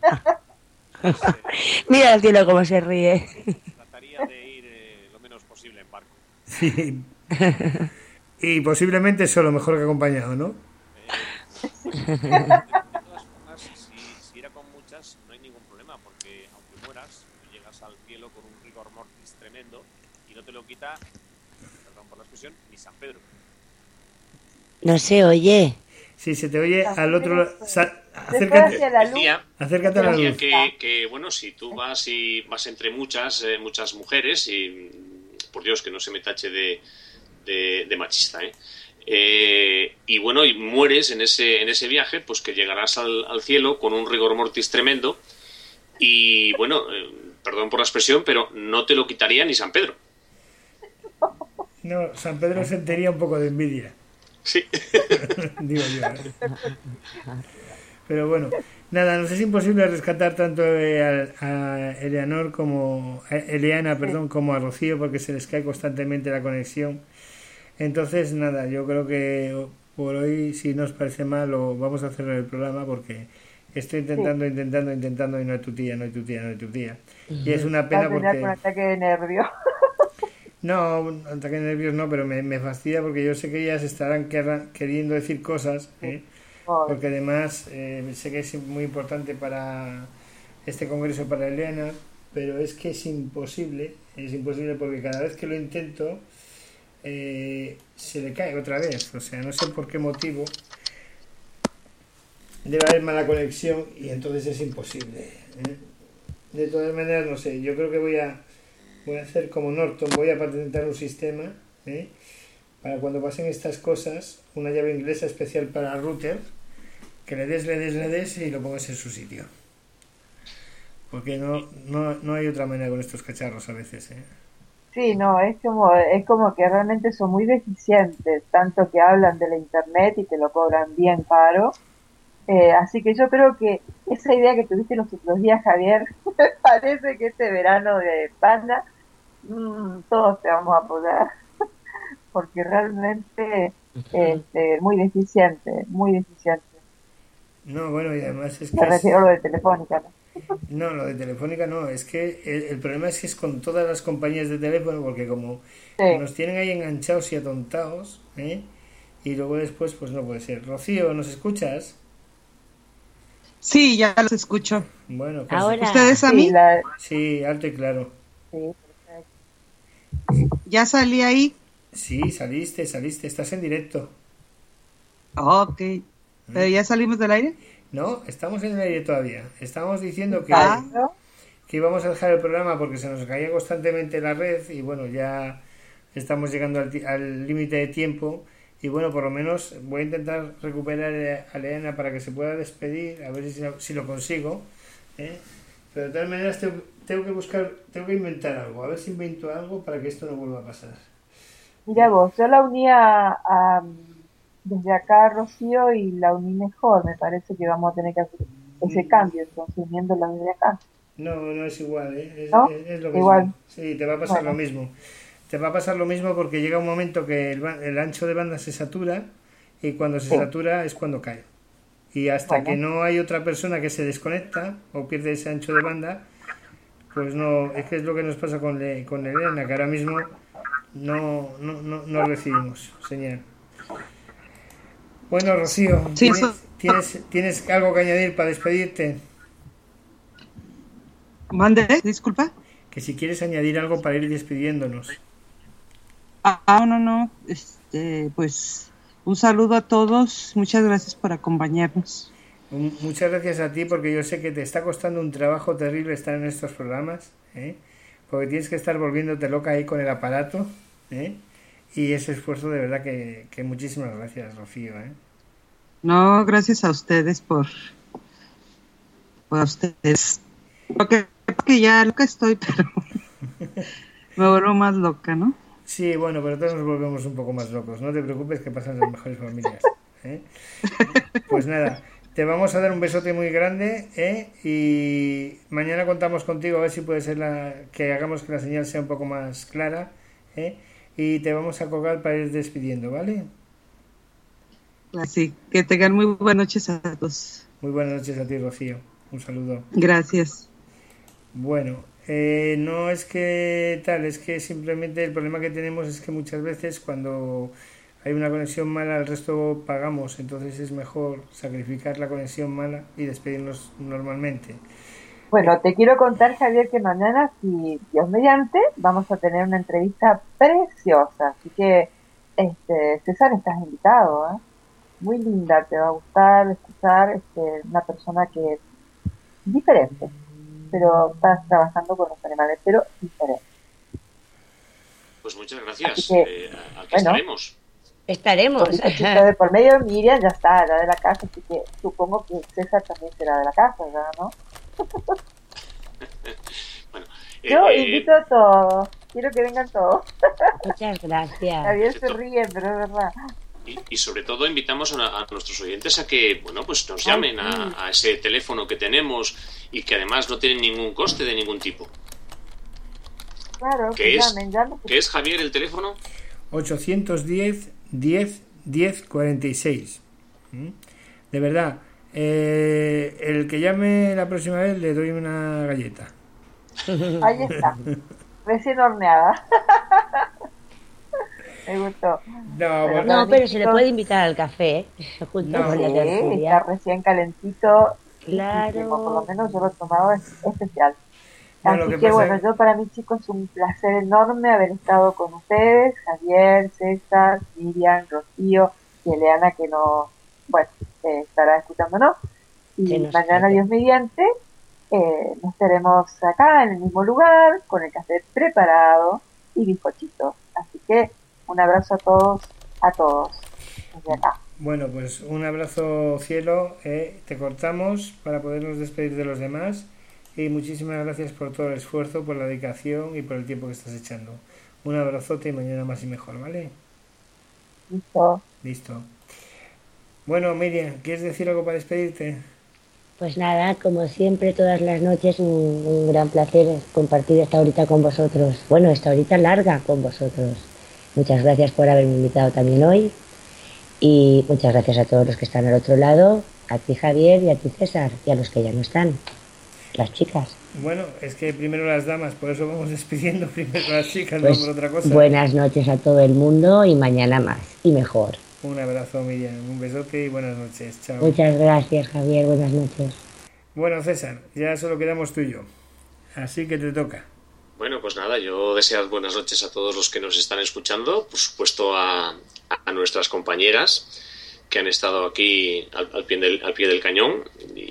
Mira el cielo cómo se ríe. Trataría de ir eh, lo menos posible en barco. Sí. Y posiblemente solo, mejor que acompañado, ¿no? Eh, de todas formas, si, si era con muchas, no hay ningún problema, porque aunque mueras, llegas al cielo con un rigor mortis tremendo y no te lo quita, perdón por la expresión, ni San Pedro. No se oye. Sí, se te oye al otro lado. Acércate, decía, acércate a la luz. Que, que, bueno, si tú vas y vas entre muchas, eh, muchas mujeres, y por Dios que no se me tache de, de, de machista, ¿eh? Eh, y bueno, y mueres en ese en ese viaje, pues que llegarás al, al cielo con un rigor mortis tremendo y bueno, eh, perdón por la expresión, pero no te lo quitaría ni San Pedro. No, San Pedro sentiría un poco de envidia. Sí. Digo yo, ¿eh? Pero bueno, nada, nos es imposible rescatar tanto a, a Eleanor como a Eliana, perdón, como a Rocío, porque se les cae constantemente la conexión. Entonces, nada, yo creo que por hoy, si no os parece mal, lo vamos a cerrar el programa porque estoy intentando, sí. intentando, intentando y no hay tu tía, no hay tu tía, no hay tu tía. Y es una pena porque... un ataque de nervios. No, un ataque de nervios no, pero me, me fastidia porque yo sé que ellas estarán querra, queriendo decir cosas, ¿eh? Porque además eh, sé que es muy importante para este congreso, para Eliana, pero es que es imposible, es imposible porque cada vez que lo intento... Eh, se le cae otra vez, o sea, no sé por qué motivo debe haber mala conexión y entonces es imposible, ¿eh? De todas maneras, no sé, yo creo que voy a voy a hacer como Norton, voy a patentar un sistema, ¿eh? Para cuando pasen estas cosas, una llave inglesa especial para el router, que le des, le des, le des y lo pongas en su sitio, porque no, no, no hay otra manera con estos cacharros a veces, ¿eh? Sí, no, es como, es como que realmente son muy deficientes, tanto que hablan de la internet y te lo cobran bien caro. Eh, así que yo creo que esa idea que tuviste los otros días, Javier, me parece que este verano de Panda, mmm, todos te vamos a apoyar, porque realmente este, muy deficiente, muy deficiente. No, bueno, y además es que... Me refiero a lo de Telefónica, ¿no? No, lo de Telefónica no, es que el, el problema es que es con todas las compañías de teléfono, porque como sí. nos tienen ahí enganchados y atontados, ¿eh? Y luego después, pues no puede ser. Rocío, ¿nos escuchas? Sí, ya los escucho. Bueno, pues, ahora. ¿Ustedes a mí? Sí, la... sí, alto y claro. Sí, ¿Ya salí ahí? Sí, saliste, saliste, estás en directo. Ok. ¿Pero ya salimos del aire? No, estamos en el aire todavía. Estamos diciendo que, Ah. que íbamos a dejar el programa porque se nos caía constantemente la red y bueno, ya estamos llegando al ti- al límite de tiempo y bueno, por lo menos voy a intentar recuperar a Leana para que se pueda despedir, a ver si, si lo consigo, ¿eh? Pero de todas maneras tengo, tengo que buscar, tengo que inventar algo, a ver si invento algo para que esto no vuelva a pasar. Mira vos, yo la uní a, a- desde acá a Rocío y la uní mejor. Me parece que vamos a tener que hacer ese cambio, entonces uniéndola desde acá. No, no es igual, ¿eh? Es, ¿No? es, es lo mismo. Igual. Sí, te va a pasar Bueno. lo mismo. Te va a pasar lo mismo porque llega un momento que el, ba- el ancho de banda se satura y cuando se Sí. satura es cuando cae. Y hasta Bueno. que no hay otra persona que se desconecta o pierde ese ancho de banda, pues no, es que es lo que nos pasa con, Le- con Elena, que ahora mismo no, no, no, no recibimos señal. Bueno, Rocío, Sí, ¿tienes, eso- tienes, ¿tienes algo que añadir para despedirte? Mande, disculpa. Que si quieres añadir algo para ir despidiéndonos. Ah, no, no. Este, pues un saludo a todos. Muchas gracias por acompañarnos. M- Muchas gracias a ti porque yo sé que te está costando un trabajo terrible estar en estos programas, ¿eh? Porque tienes que estar volviéndote loca ahí con el aparato, ¿eh? Y ese esfuerzo de verdad que, que muchísimas gracias, Rocío, ¿eh? No, gracias a ustedes por, por ustedes. Porque, porque ya loca estoy, pero me vuelvo más loca, ¿no? Sí, bueno, pero todos nos volvemos un poco más locos. No te preocupes que pasan las mejores familias, ¿eh? Pues nada, te vamos a dar un besote muy grande, ¿eh? Y mañana contamos contigo a ver si puede ser la, que hagamos que la señal sea un poco más clara, ¿eh? Y te vamos a colgar para ir despidiendo, ¿vale? Así que tengan muy buenas noches a todos. Muy buenas noches a ti, Rocío. Un saludo. Gracias. Bueno, eh, no es que tal, es que simplemente el problema que tenemos es que muchas veces cuando hay una conexión mala el resto pagamos, entonces es mejor sacrificar la conexión mala y despedirnos normalmente. Bueno, te quiero contar, Javier, que mañana, si Dios mediante, vamos a tener una entrevista preciosa. Así que, este, César, estás invitado, ¿eh? Muy linda, te va a gustar escuchar este, una persona que es diferente, pero está trabajando con los animales, pero diferente. Pues muchas gracias. Así que, Eh, aquí bueno. estaremos. Estaremos. Ahorita que está de por medio, Miriam ya está, ya de la casa, así que supongo que César también será de la casa, ya, ¿no? Bueno, Yo eh, invito a todos, quiero que vengan todos. Muchas gracias. Javier se ríe, pero es verdad. y, y sobre todo invitamos a, a nuestros oyentes a que, bueno, pues nos Ay, llamen sí. a, a ese teléfono que tenemos y que además no tiene ningún coste de ningún tipo. Claro, ¿Qué que es? llamen, llamen. ¿Qué es, Javier, el teléfono? ochocientos diez, diez, diez, cuarenta y seis. ¿Mm? De verdad, eh, el que llame la próxima vez le doy una galleta. Ahí está, recién horneada. Me gustó. No, bueno, No, pero se le puede invitar al café, junto No. con la Sí, tertulia. está recién calentito. Claro. riquísimo, por lo menos yo lo he tomado, es especial. No, Así lo que que, pasa bueno, es- yo para mí, chicos, un placer enorme haber estado con ustedes, Javier, César, Miriam, Rocío y Eleana, que no, bueno, eh, estará escuchándonos. Y Sí, nos mañana, escucha. Dios mediante, eh, nos estaremos acá en el mismo lugar, con el café preparado y bizcochitos. Así que un abrazo a todos, a todos, desde acá. Bueno, pues un abrazo, cielo, eh, te cortamos para podernos despedir de los demás y muchísimas gracias por todo el esfuerzo, por la dedicación y por el tiempo que estás echando. Un abrazote y mañana más y mejor, ¿vale? Listo. Listo. Bueno, Miriam, ¿quieres decir algo para despedirte? Pues nada, como siempre, todas las noches, un, un gran placer compartir esta horita con vosotros. Bueno, esta horita larga con vosotros. Muchas gracias por haberme invitado también hoy. Y muchas gracias a todos los que están al otro lado, a ti Javier y a ti César, y a los que ya no están, las chicas. Bueno, es que primero las damas, por eso vamos despidiendo primero las chicas, Pues no por otra cosa. buenas noches a todo el mundo y mañana más y mejor. Un abrazo, Miriam, un besote y buenas noches. Chao. Muchas gracias Javier, buenas noches. Bueno, César, ya solo quedamos tú y yo. Así que te toca. Bueno, pues nada, yo desear buenas noches a todos los que nos están escuchando, por supuesto a, a nuestras compañeras que han estado aquí al, al, pie del, al pie del cañón,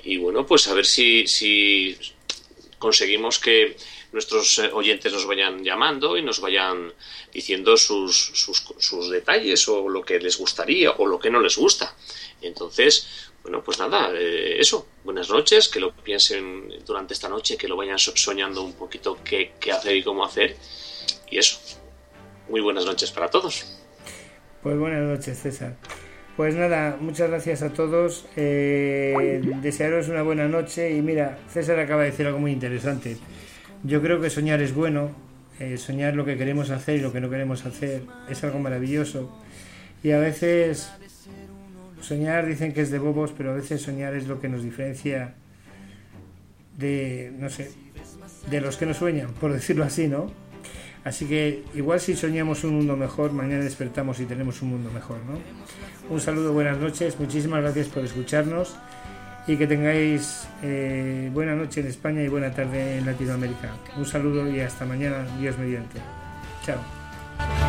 y bueno, pues a ver si, si conseguimos que nuestros oyentes nos vayan llamando y nos vayan diciendo sus, sus, sus detalles o lo que les gustaría o lo que no les gusta. Entonces, bueno, pues nada, eh, eso, buenas noches, que lo piensen durante esta noche, que lo vayan soñando un poquito qué, qué hacer y cómo hacer, y eso, muy buenas noches para todos. Pues buenas noches, César. Pues nada, muchas gracias a todos, eh, desearos una buena noche, y mira, César acaba de decir algo muy interesante. Yo creo que soñar es bueno, eh, soñar lo que queremos hacer y lo que no queremos hacer es algo maravilloso, y a veces soñar dicen que es de bobos, pero a veces soñar es lo que nos diferencia de, no sé, de los que no sueñan, por decirlo así, ¿no? Así que igual si soñamos un mundo mejor, mañana despertamos y tenemos un mundo mejor, ¿no? Un saludo, buenas noches, muchísimas gracias por escucharnos y que tengáis eh, buena noche en España y buena tarde en Latinoamérica. Un saludo y hasta mañana, Dios mediante. Chao.